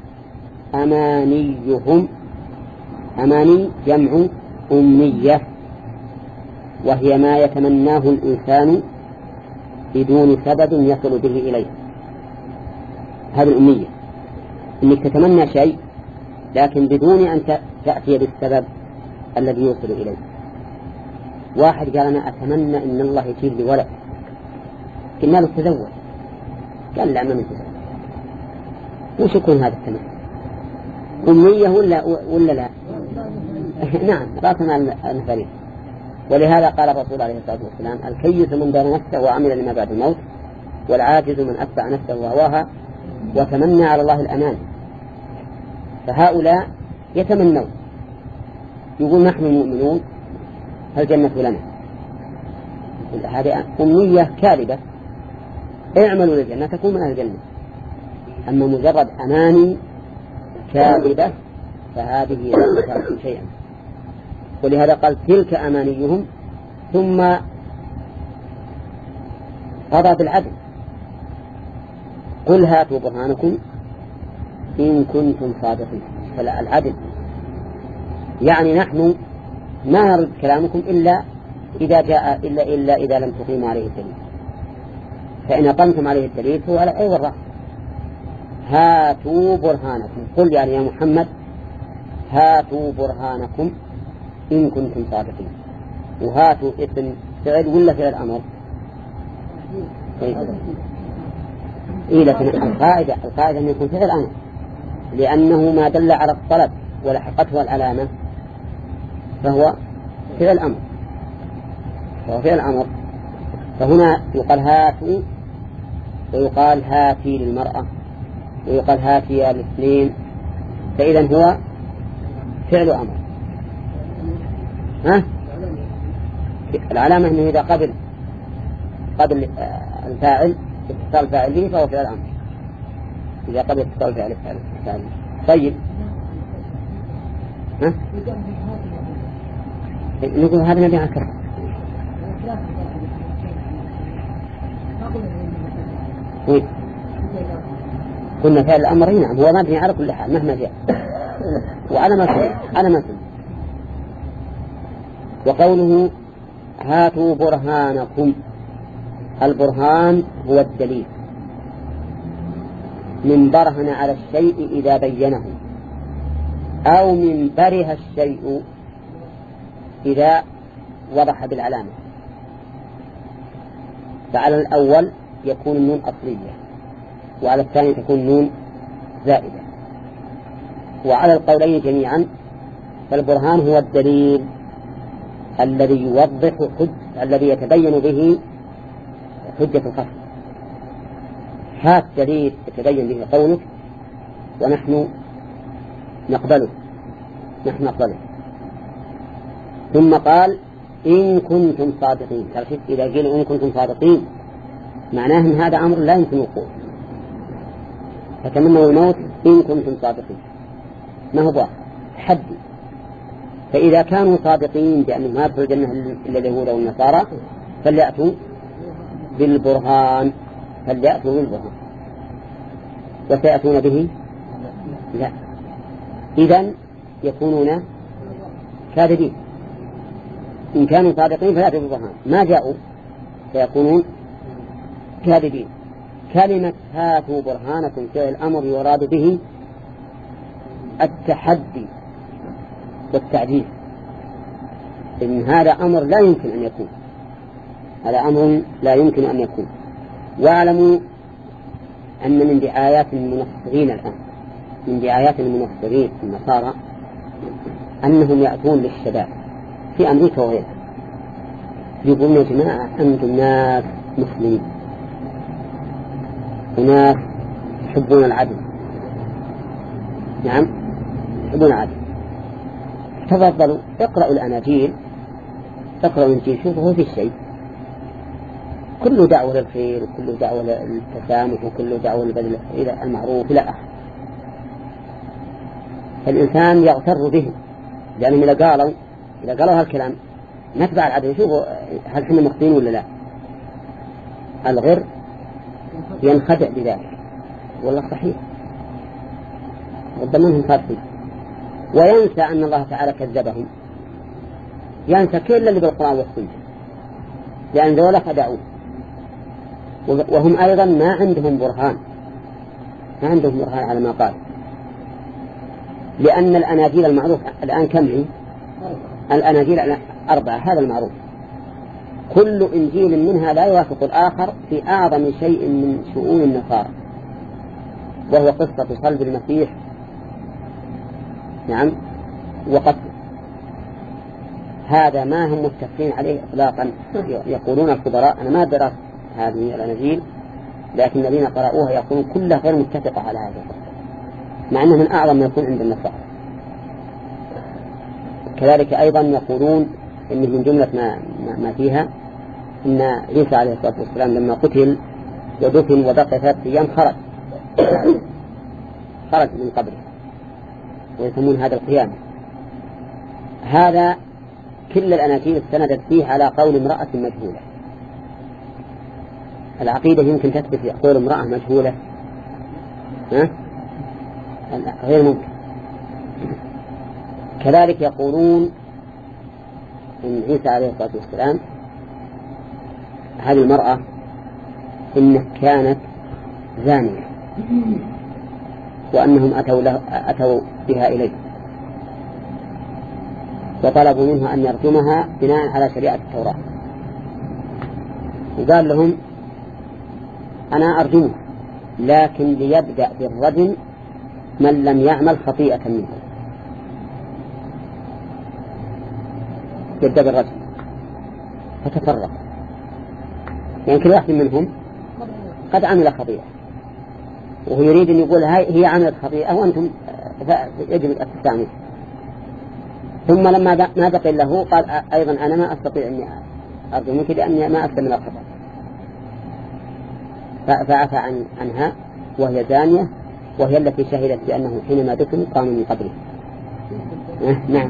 أمانيهم. أماني جمع أمنية، وهي ما يتمناه الإنسان بدون سبب يصل به إليه. هذه الأمنية، إنك تتمنى شيء لكن بدون أن تأتي بالسبب الذي يوصل إليه. واحد قال أنا أتمنى إن الله يجيب لي ولد، قلنا له تزوج، قال لا ما نتزوج. وش يكون هذا التمني؟ أمنية ولا ولا لا؟ نعم رأس مال الفريق. ولهذا قال الرسول عليه الصلاة والسلام الكيس من دار نفسه وعمل لما بعد الموت، والعاجز من أتبع نفسه وهواها وتمنى على الله الأمان. فهؤلاء يتمنون، يقول نحن المؤمنون الجنة لنا. هذه أمنية كاذبة، اعملوا للجنة تكون من الجنة. أما مجرد أماني كاذبة فهذه لا تكون شيئا. ولهذا قال تلك أمانيهم، ثم قضى بالعدل قل هاتوا برهانكم إن كنتم صادقين. فالعدل يعني نحن ما نرد كلامكم إلا إذا جاء إلا إلا إذا لم تقيموا عليه الدليل، فإن أقمتم عليه الدليل فهو على أي الرأس. هاتوا برهانكم، قل يعني يا محمد هاتوا برهانكم إن كنتم صادقين. وهاتوا اسم فعل ولا فعل أمر؟ إيه لكن القاعدة القاعدة أن يكون فعل أمر، لأنه ما دل على الطلب ولحقته العلامة فهو فعل أمر، فهو فعل أمر. فهنا يقال هاتوا، ويقال هاتي للمرأة، ويقال هاتي الاثنين، فإذا هو فعل أمر. ها؟ العلامة أنه إذا قبل قبل الفاعل اتصال فاعل به فهو فعل أمر، إذا قبل اتصال فاعل فاعل. طيب ها؟ نقول هذا نبي عكر. قلنا فعل الأمر نعم هو مبني على كل حال مهما جاء وعلى ما سمع على ما سمع. وقوله هاتوا برهانكم، البرهان هو الدليل، من برهن على الشيء إذا بينه، أو من بره الشيء إذا وضح بالعلامة. فعلى الأول يكون النون أصلية، وعلى الثاني تكون نون زائدة. وعلى القولين جميعا فالبرهان هو الدليل الذي يوضح حج الذي يتبين به حجة القصد. هات دليل يتبين به قولك ونحن نقبله نحن نقبله. ثم قال إن كنتم صادقين. إذا قيل إن كنتم صادقين معناه أن هذا أمر لا يمكن وقوعه، فتمنوا الموت إن كنتم صادقين، ما هو تحدي. فإذا كانوا صادقين بأنهم ما يدخلوا الجنة إلا اليهود والنصارى فليأتوا بالبرهان، فليأتوا بالبرهان. وسيأتون به؟ لا، إذن يكونون كاذبين. إن كانوا صادقين فليأتوا بالبرهان، ما جاءوا فيكونون كاذبين. كلمة هاتوا برهانكم فعل الأمر يراد به التحدي والتعجيز، إن هذا أمر لا يمكن أن يكون، هذا أمر لا يمكن أن يكون. واعلموا أن من دعايات المنصرين الآن، من دعايات المنصرين النصارى أنهم يأتون للشباب في أمريكا وغيرها يقولون يا جماعة أنتم ناس مسلمين وناس يحبون العدل، نعم يحبون العدل، تفضلوا اقرأوا الأناجيل، اقرأوا الإنجيل، شوفوا هو في الشيء كله دعوة للخير وكله دعوة للتسامح وكله دعوة للبذل إلى المعروف إلى آخره. فالإنسان يغتر به، لأنهم إذا قالوا إذا قالوا هالكلام نتبع العدل يشوفوا هل حنا مخطئين ولا لا. الغر ينخدع بذلك والله صحيح ربما منهم صادقين، وينسى أن الله تعالى كذبهم، ينسى كل اللي بالقرآن والسنة، لأن ذولا خدعوه، وهم أيضا ما عندهم برهان ما عندهم برهان على ما قال، لأن الأناجيل المعروف الآن كم هي؟ الأناجيل أربعة، هذا المعروف، كل إنجيل منها لا يوافق الآخر في أعظم شيء من شؤون النصارى، وهو قصة صلب المسيح نعم وقتله. هذا ما هم متفقين عليه إطلاقا. يقولون الخبراء، أنا ما درست هذه الأناجيل لكن الذين قرأوها يقولون كلها غير متفقة على هذا، مع أنه من أعظم ما يكون عند النصارى. كذلك أيضا يقولون إن من جملة ما, ما فيها إن عيسى عليه الصلاة والسلام لما قتل ودفن وبقي ثلاثة أيام خرج خرج من قبره، ويسمون هذا القيامة. هذا كل الأناجيل استندت فيه على قول امرأة مجهولة. العقيدة يمكن تثبت قول امرأة مجهولة؟ ها؟ غير ممكن. كذلك يقولون إن عيسى عليه الصلاة والسلام هذه المرأة إن كانت زانية، وأنهم أتوا, له أتوا بها إليه وطلبوا منها أن يرجمها بناء على شريعة التوراة، وقال لهم أنا أرجمها لكن ليبدأ بالرجم من لم يعمل خطيئة منه، يبدأ بالرجم. فتفرق، يعني كل واحد منهم قد عمل خطيئة، وهو يريد أن يقول هاي هي عملت خطيئة وأنتم يجب التسامح. ثم لما ما بقي له قال أيضا أنا ما أستطيع أن أرجمك لأني ما أسلم من الخطأ، فعفى عن عنها وهي زانية، وهي التي شهدت بأنه حينما دفن قام من قبره. نعم.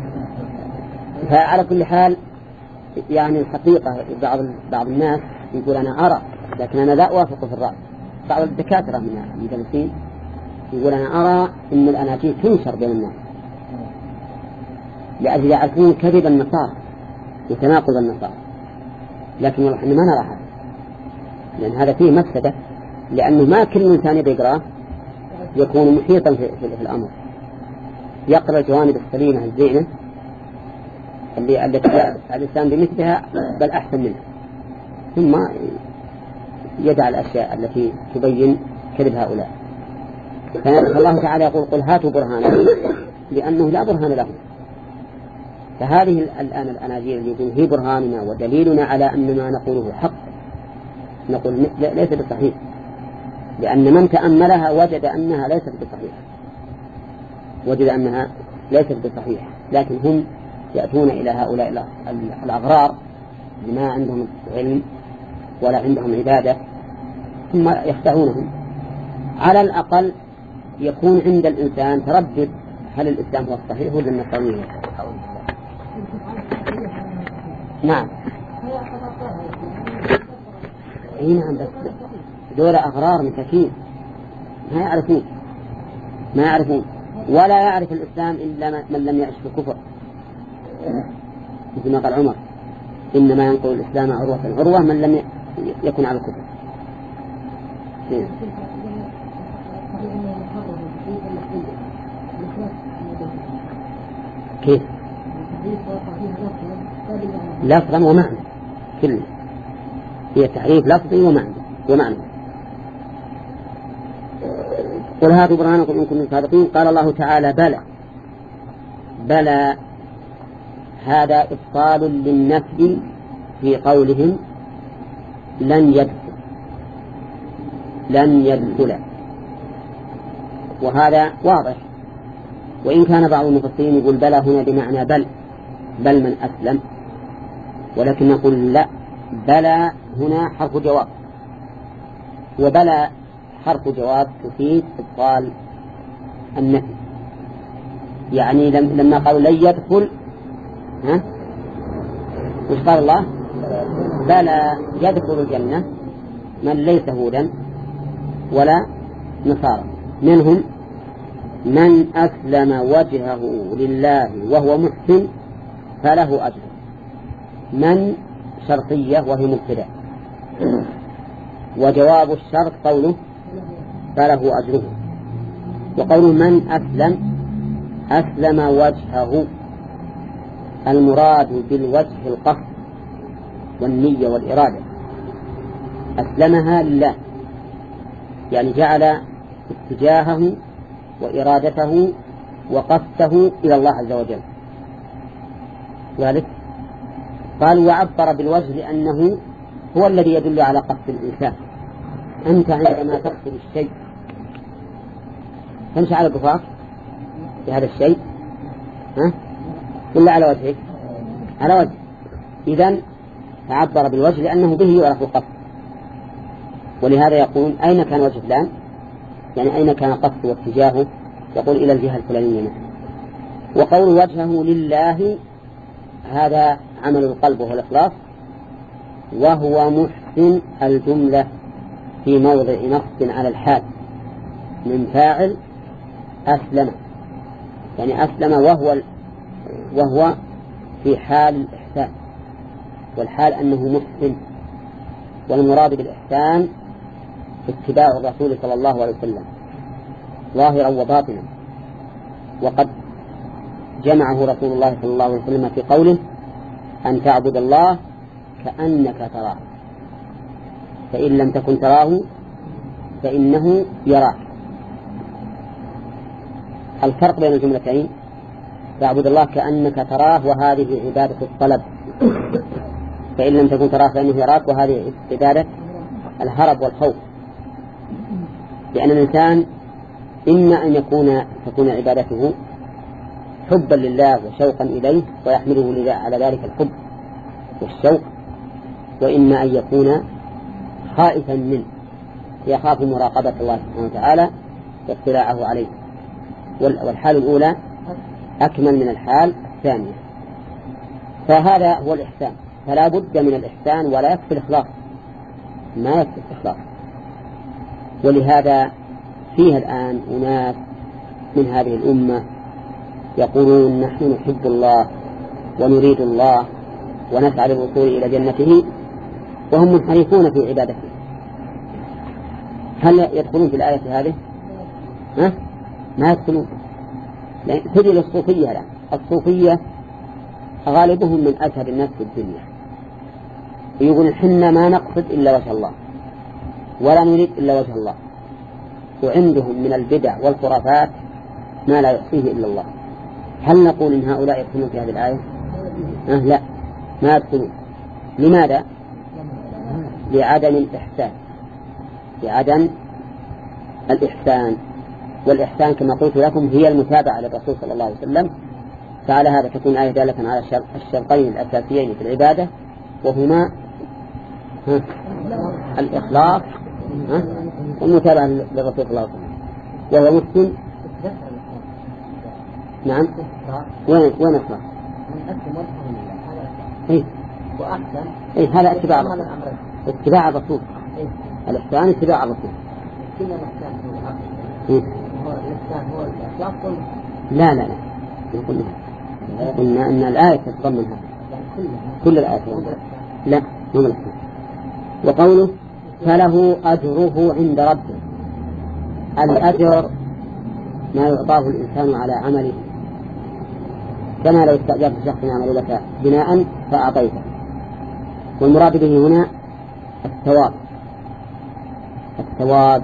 فعلى كل حال يعني الحقيقة بعض بعض الناس يقول أنا أرى لكن أنا لا أوافق في الرأي. بعض الدكاترة من المدرسين يقول أنا أرى أن الأناجيل تنشر بين الناس لأجل يعرفون كذب النصارى وتناقض النصارى، لكن والله إحنا ما نرى هذا، لأن هذا فيه مفسدة، لأنه ما كل إنسان يقرأ يكون محيطا في, في, في الأمر، يقرأ الجوانب السليمة الزينة اللي التي الإنسان بمثلها بل أحسن منها، ثم يدع الأشياء التي تبين كذب هؤلاء. فالله تعالى يقول قل هاتوا برهانكم، لأنه لا برهان لهم. فهذه الآن الأناجيل اللي يقول هي برهاننا ودليلنا على أن ما نقوله حق، نقول ليس بصحيح، لأن من تأملها وجد أنها ليست بصحيحة، وجد أنها ليست بصحيحة، لكن هم يأتون إلى هؤلاء الأغرار بما عندهم علم ولا عندهم عبادة ثم يخدعونهم. على الأقل يكون عند الإنسان تردد هل الإسلام هو الصحيح ولا النصرانية. نعم اي نعم، بس دول أغرار مساكين ما يعرفون ما يعرفون ولا يعرف الإسلام إلا من لم يعش في الكفر، مثل ما قال عمر إنما ينقل الإسلام عروة عروة من لم يكن على الكفر. كيف؟ لفظا ومعنى، كل هي تحريف لفظي ومعنى ومعنى. قل هاتوا برهانكم إن كنتم صادقين. قال الله تعالى بلى بلى، هذا إبطال للنفي في قولهم لن يدخل لن يدخل، وهذا واضح، وإن كان بعض المفسرين يقول بلى هنا بمعنى بل بل من أسلم، ولكن نقول لا، بلى هنا حرف جواب، وبلى حرف جواب تفيد إبطال النفي، يعني لما قالوا لن يدخل، ها وش قال الله؟ بلى يدخل الجنة من ليس هودا ولا نصارى، منهم من أسلم وجهه لله وهو محسن فله أجر. من شرطية وهي مبتدأ، وجواب الشرط قوله فله أجره. وقوله من أسلم، أسلم وجهه، المراد بالوجه القصد والنية والإرادة، أسلمها لله، يعني جعل اتجاهه وإرادته وقصده إلى الله عز وجل. ذلك قال وعبر بالوجه لأنه هو الذي يدل على قصد الإنسان. أنت عندما تقصد الشيء تمشي على قفاك بهذا الشيء، ها؟ ولا على وجهك؟ على وجه. إذن تعبر بالوجه لأنه به يعرف القصد. ولهذا يقول أين كان وجه فلان، يعني أين كان قصد واتجاهه، يقول إلى الجهة الفلانية. وقول وجهه لله هذا عمل القلب وهو الإخلاص، وهو محسن الجملة في موضع نصب على الحال من فاعل أسلم، يعني أسلم وهو وهو في حال الإحسان، والحال أنه محسن. والمراد بالإحسان اتباع الرسول صلى الله عليه وسلم ظاهرا وباطنا. وقد جمعه رسول الله صلى الله عليه وسلم في قوله أن تعبد الله كأنك تراه فإن لم تكن تراه فإنه يراك. الفرق بين الجملتين تعبد الله كأنك تراه وهذه عبادة الطلب، فإن لم تكن تراه فإنه يراك وهذه عبادة الهرب والخوف. لأن الإنسان إما أن يكون تكون عبادته حبا لله وشوقا إليه ويحمله على ذلك الحب والشوق، وإما أن يكون خائفا منه يخاف مراقبة الله سبحانه وتعالى واطلاعه عليه. والحال الأولى أكمل من الحال الثانية. فهذا هو الإحسان، فلا بد من الإحسان ولا يكفي الإخلاص، ما يكفي الإخلاص. ولهذا فيها الآن أناس من هذه الأمة يقولون نحن نحب الله ونريد الله ونسعى للوصول إلى جنته، وهم منحرفون في عبادته. هل يدخلون في الآية هذه؟ ها؟ ما يدخلون. تجي للصوفية الآن، الصوفية غالبهم من أشهر الناس في الدنيا، ويقول حنا ما نقصد إلا وجه الله ولا نريد إلا وجه الله، وعندهم من البدع والخرافات ما لا يحصيه إلا الله. هل نقول إن هؤلاء يدخلون في هذه الآية؟ أه لا، ما يدخلون. لماذا؟ لعدم الإحسان، لعدم الإحسان. والإحسان كما قلت لكم هي المتابعة للرسول صلى الله عليه وسلم. فعلى هذا تكون آية دالة على الشرطين الأساسيين في العبادة، وهما الإخلاص والمتابعة للرسول صلى الله عليه وسلم. وهو مسلم. نعم. وين وين إخلاص؟ إيه وأحسن. إيه هذا اتباع الرسول. اتباع الرسول. الإحسان اتباع الرسول. إيه؟ لا لا لا نقول قلنا أن الآية تتضمن هذا كل الآية. لا مو الإحسان. وقوله فله أجره عند ربه، الأجر ما يعطاه الإنسان على عمله، كما لو استأجرت شخص يعمل لك بناء فأعطيته. والمراد به هنا الثواب، الثواب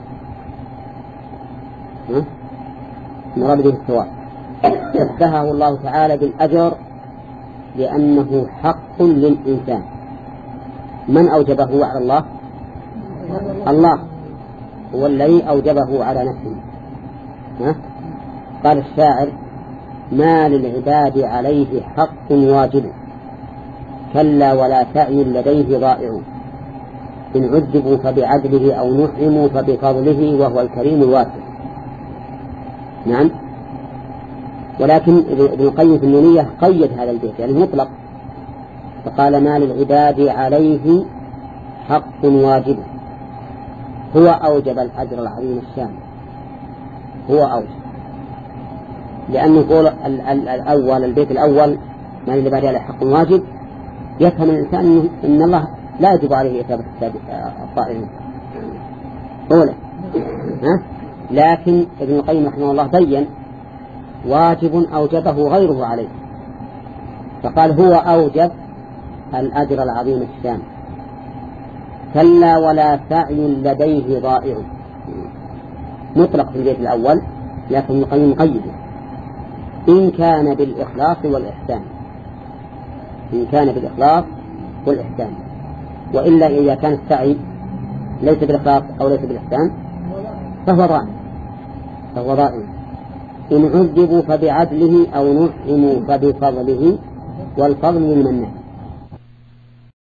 المراد به الثواب. شبهه الله تعالى بالأجر لأنه حق للإنسان. من أوجبه على الله؟ الله هو الذي أوجبه على نفسه. ها؟ قال الشاعر ما للعباد عليه حق واجب كلا ولا سعي لديه ضائع، إن عذبوا فبعدله أو نعموا فبفضله وهو الكريم الواسع. نعم. ولكن ابن القيم في النونية قيد هذا البيت يعني مطلق، فقال ما للعباد عليه حق واجب هو أوجب الأجر العظيم الشامل. هو أوجب، لأنه يقول الأول البيت الأول ما للعباد عليه حق واجب، يفهم الإنسان أن الله لا يجب عليه إثابة الطائعين أولا، ها؟ لكن ابن القيم رحمه الله بين واجب أوجبه غيره عليه، فقال هو أوجب الأجر العظيم الشامل. كلا ولا سعي لديه ضائع، مطلق في البيت الأول، لكن ابن القيم مقيده إن كان بالإخلاص والإحسان، إن كان بالإخلاص والإحسان، وإلا إذا كان السعي ليس بالإخلاص أو ليس بالإحسان فهو ضائع، فهو ضائع. إن عذبوا فبعدله أو نعموا فبفضله والفضل للمنان.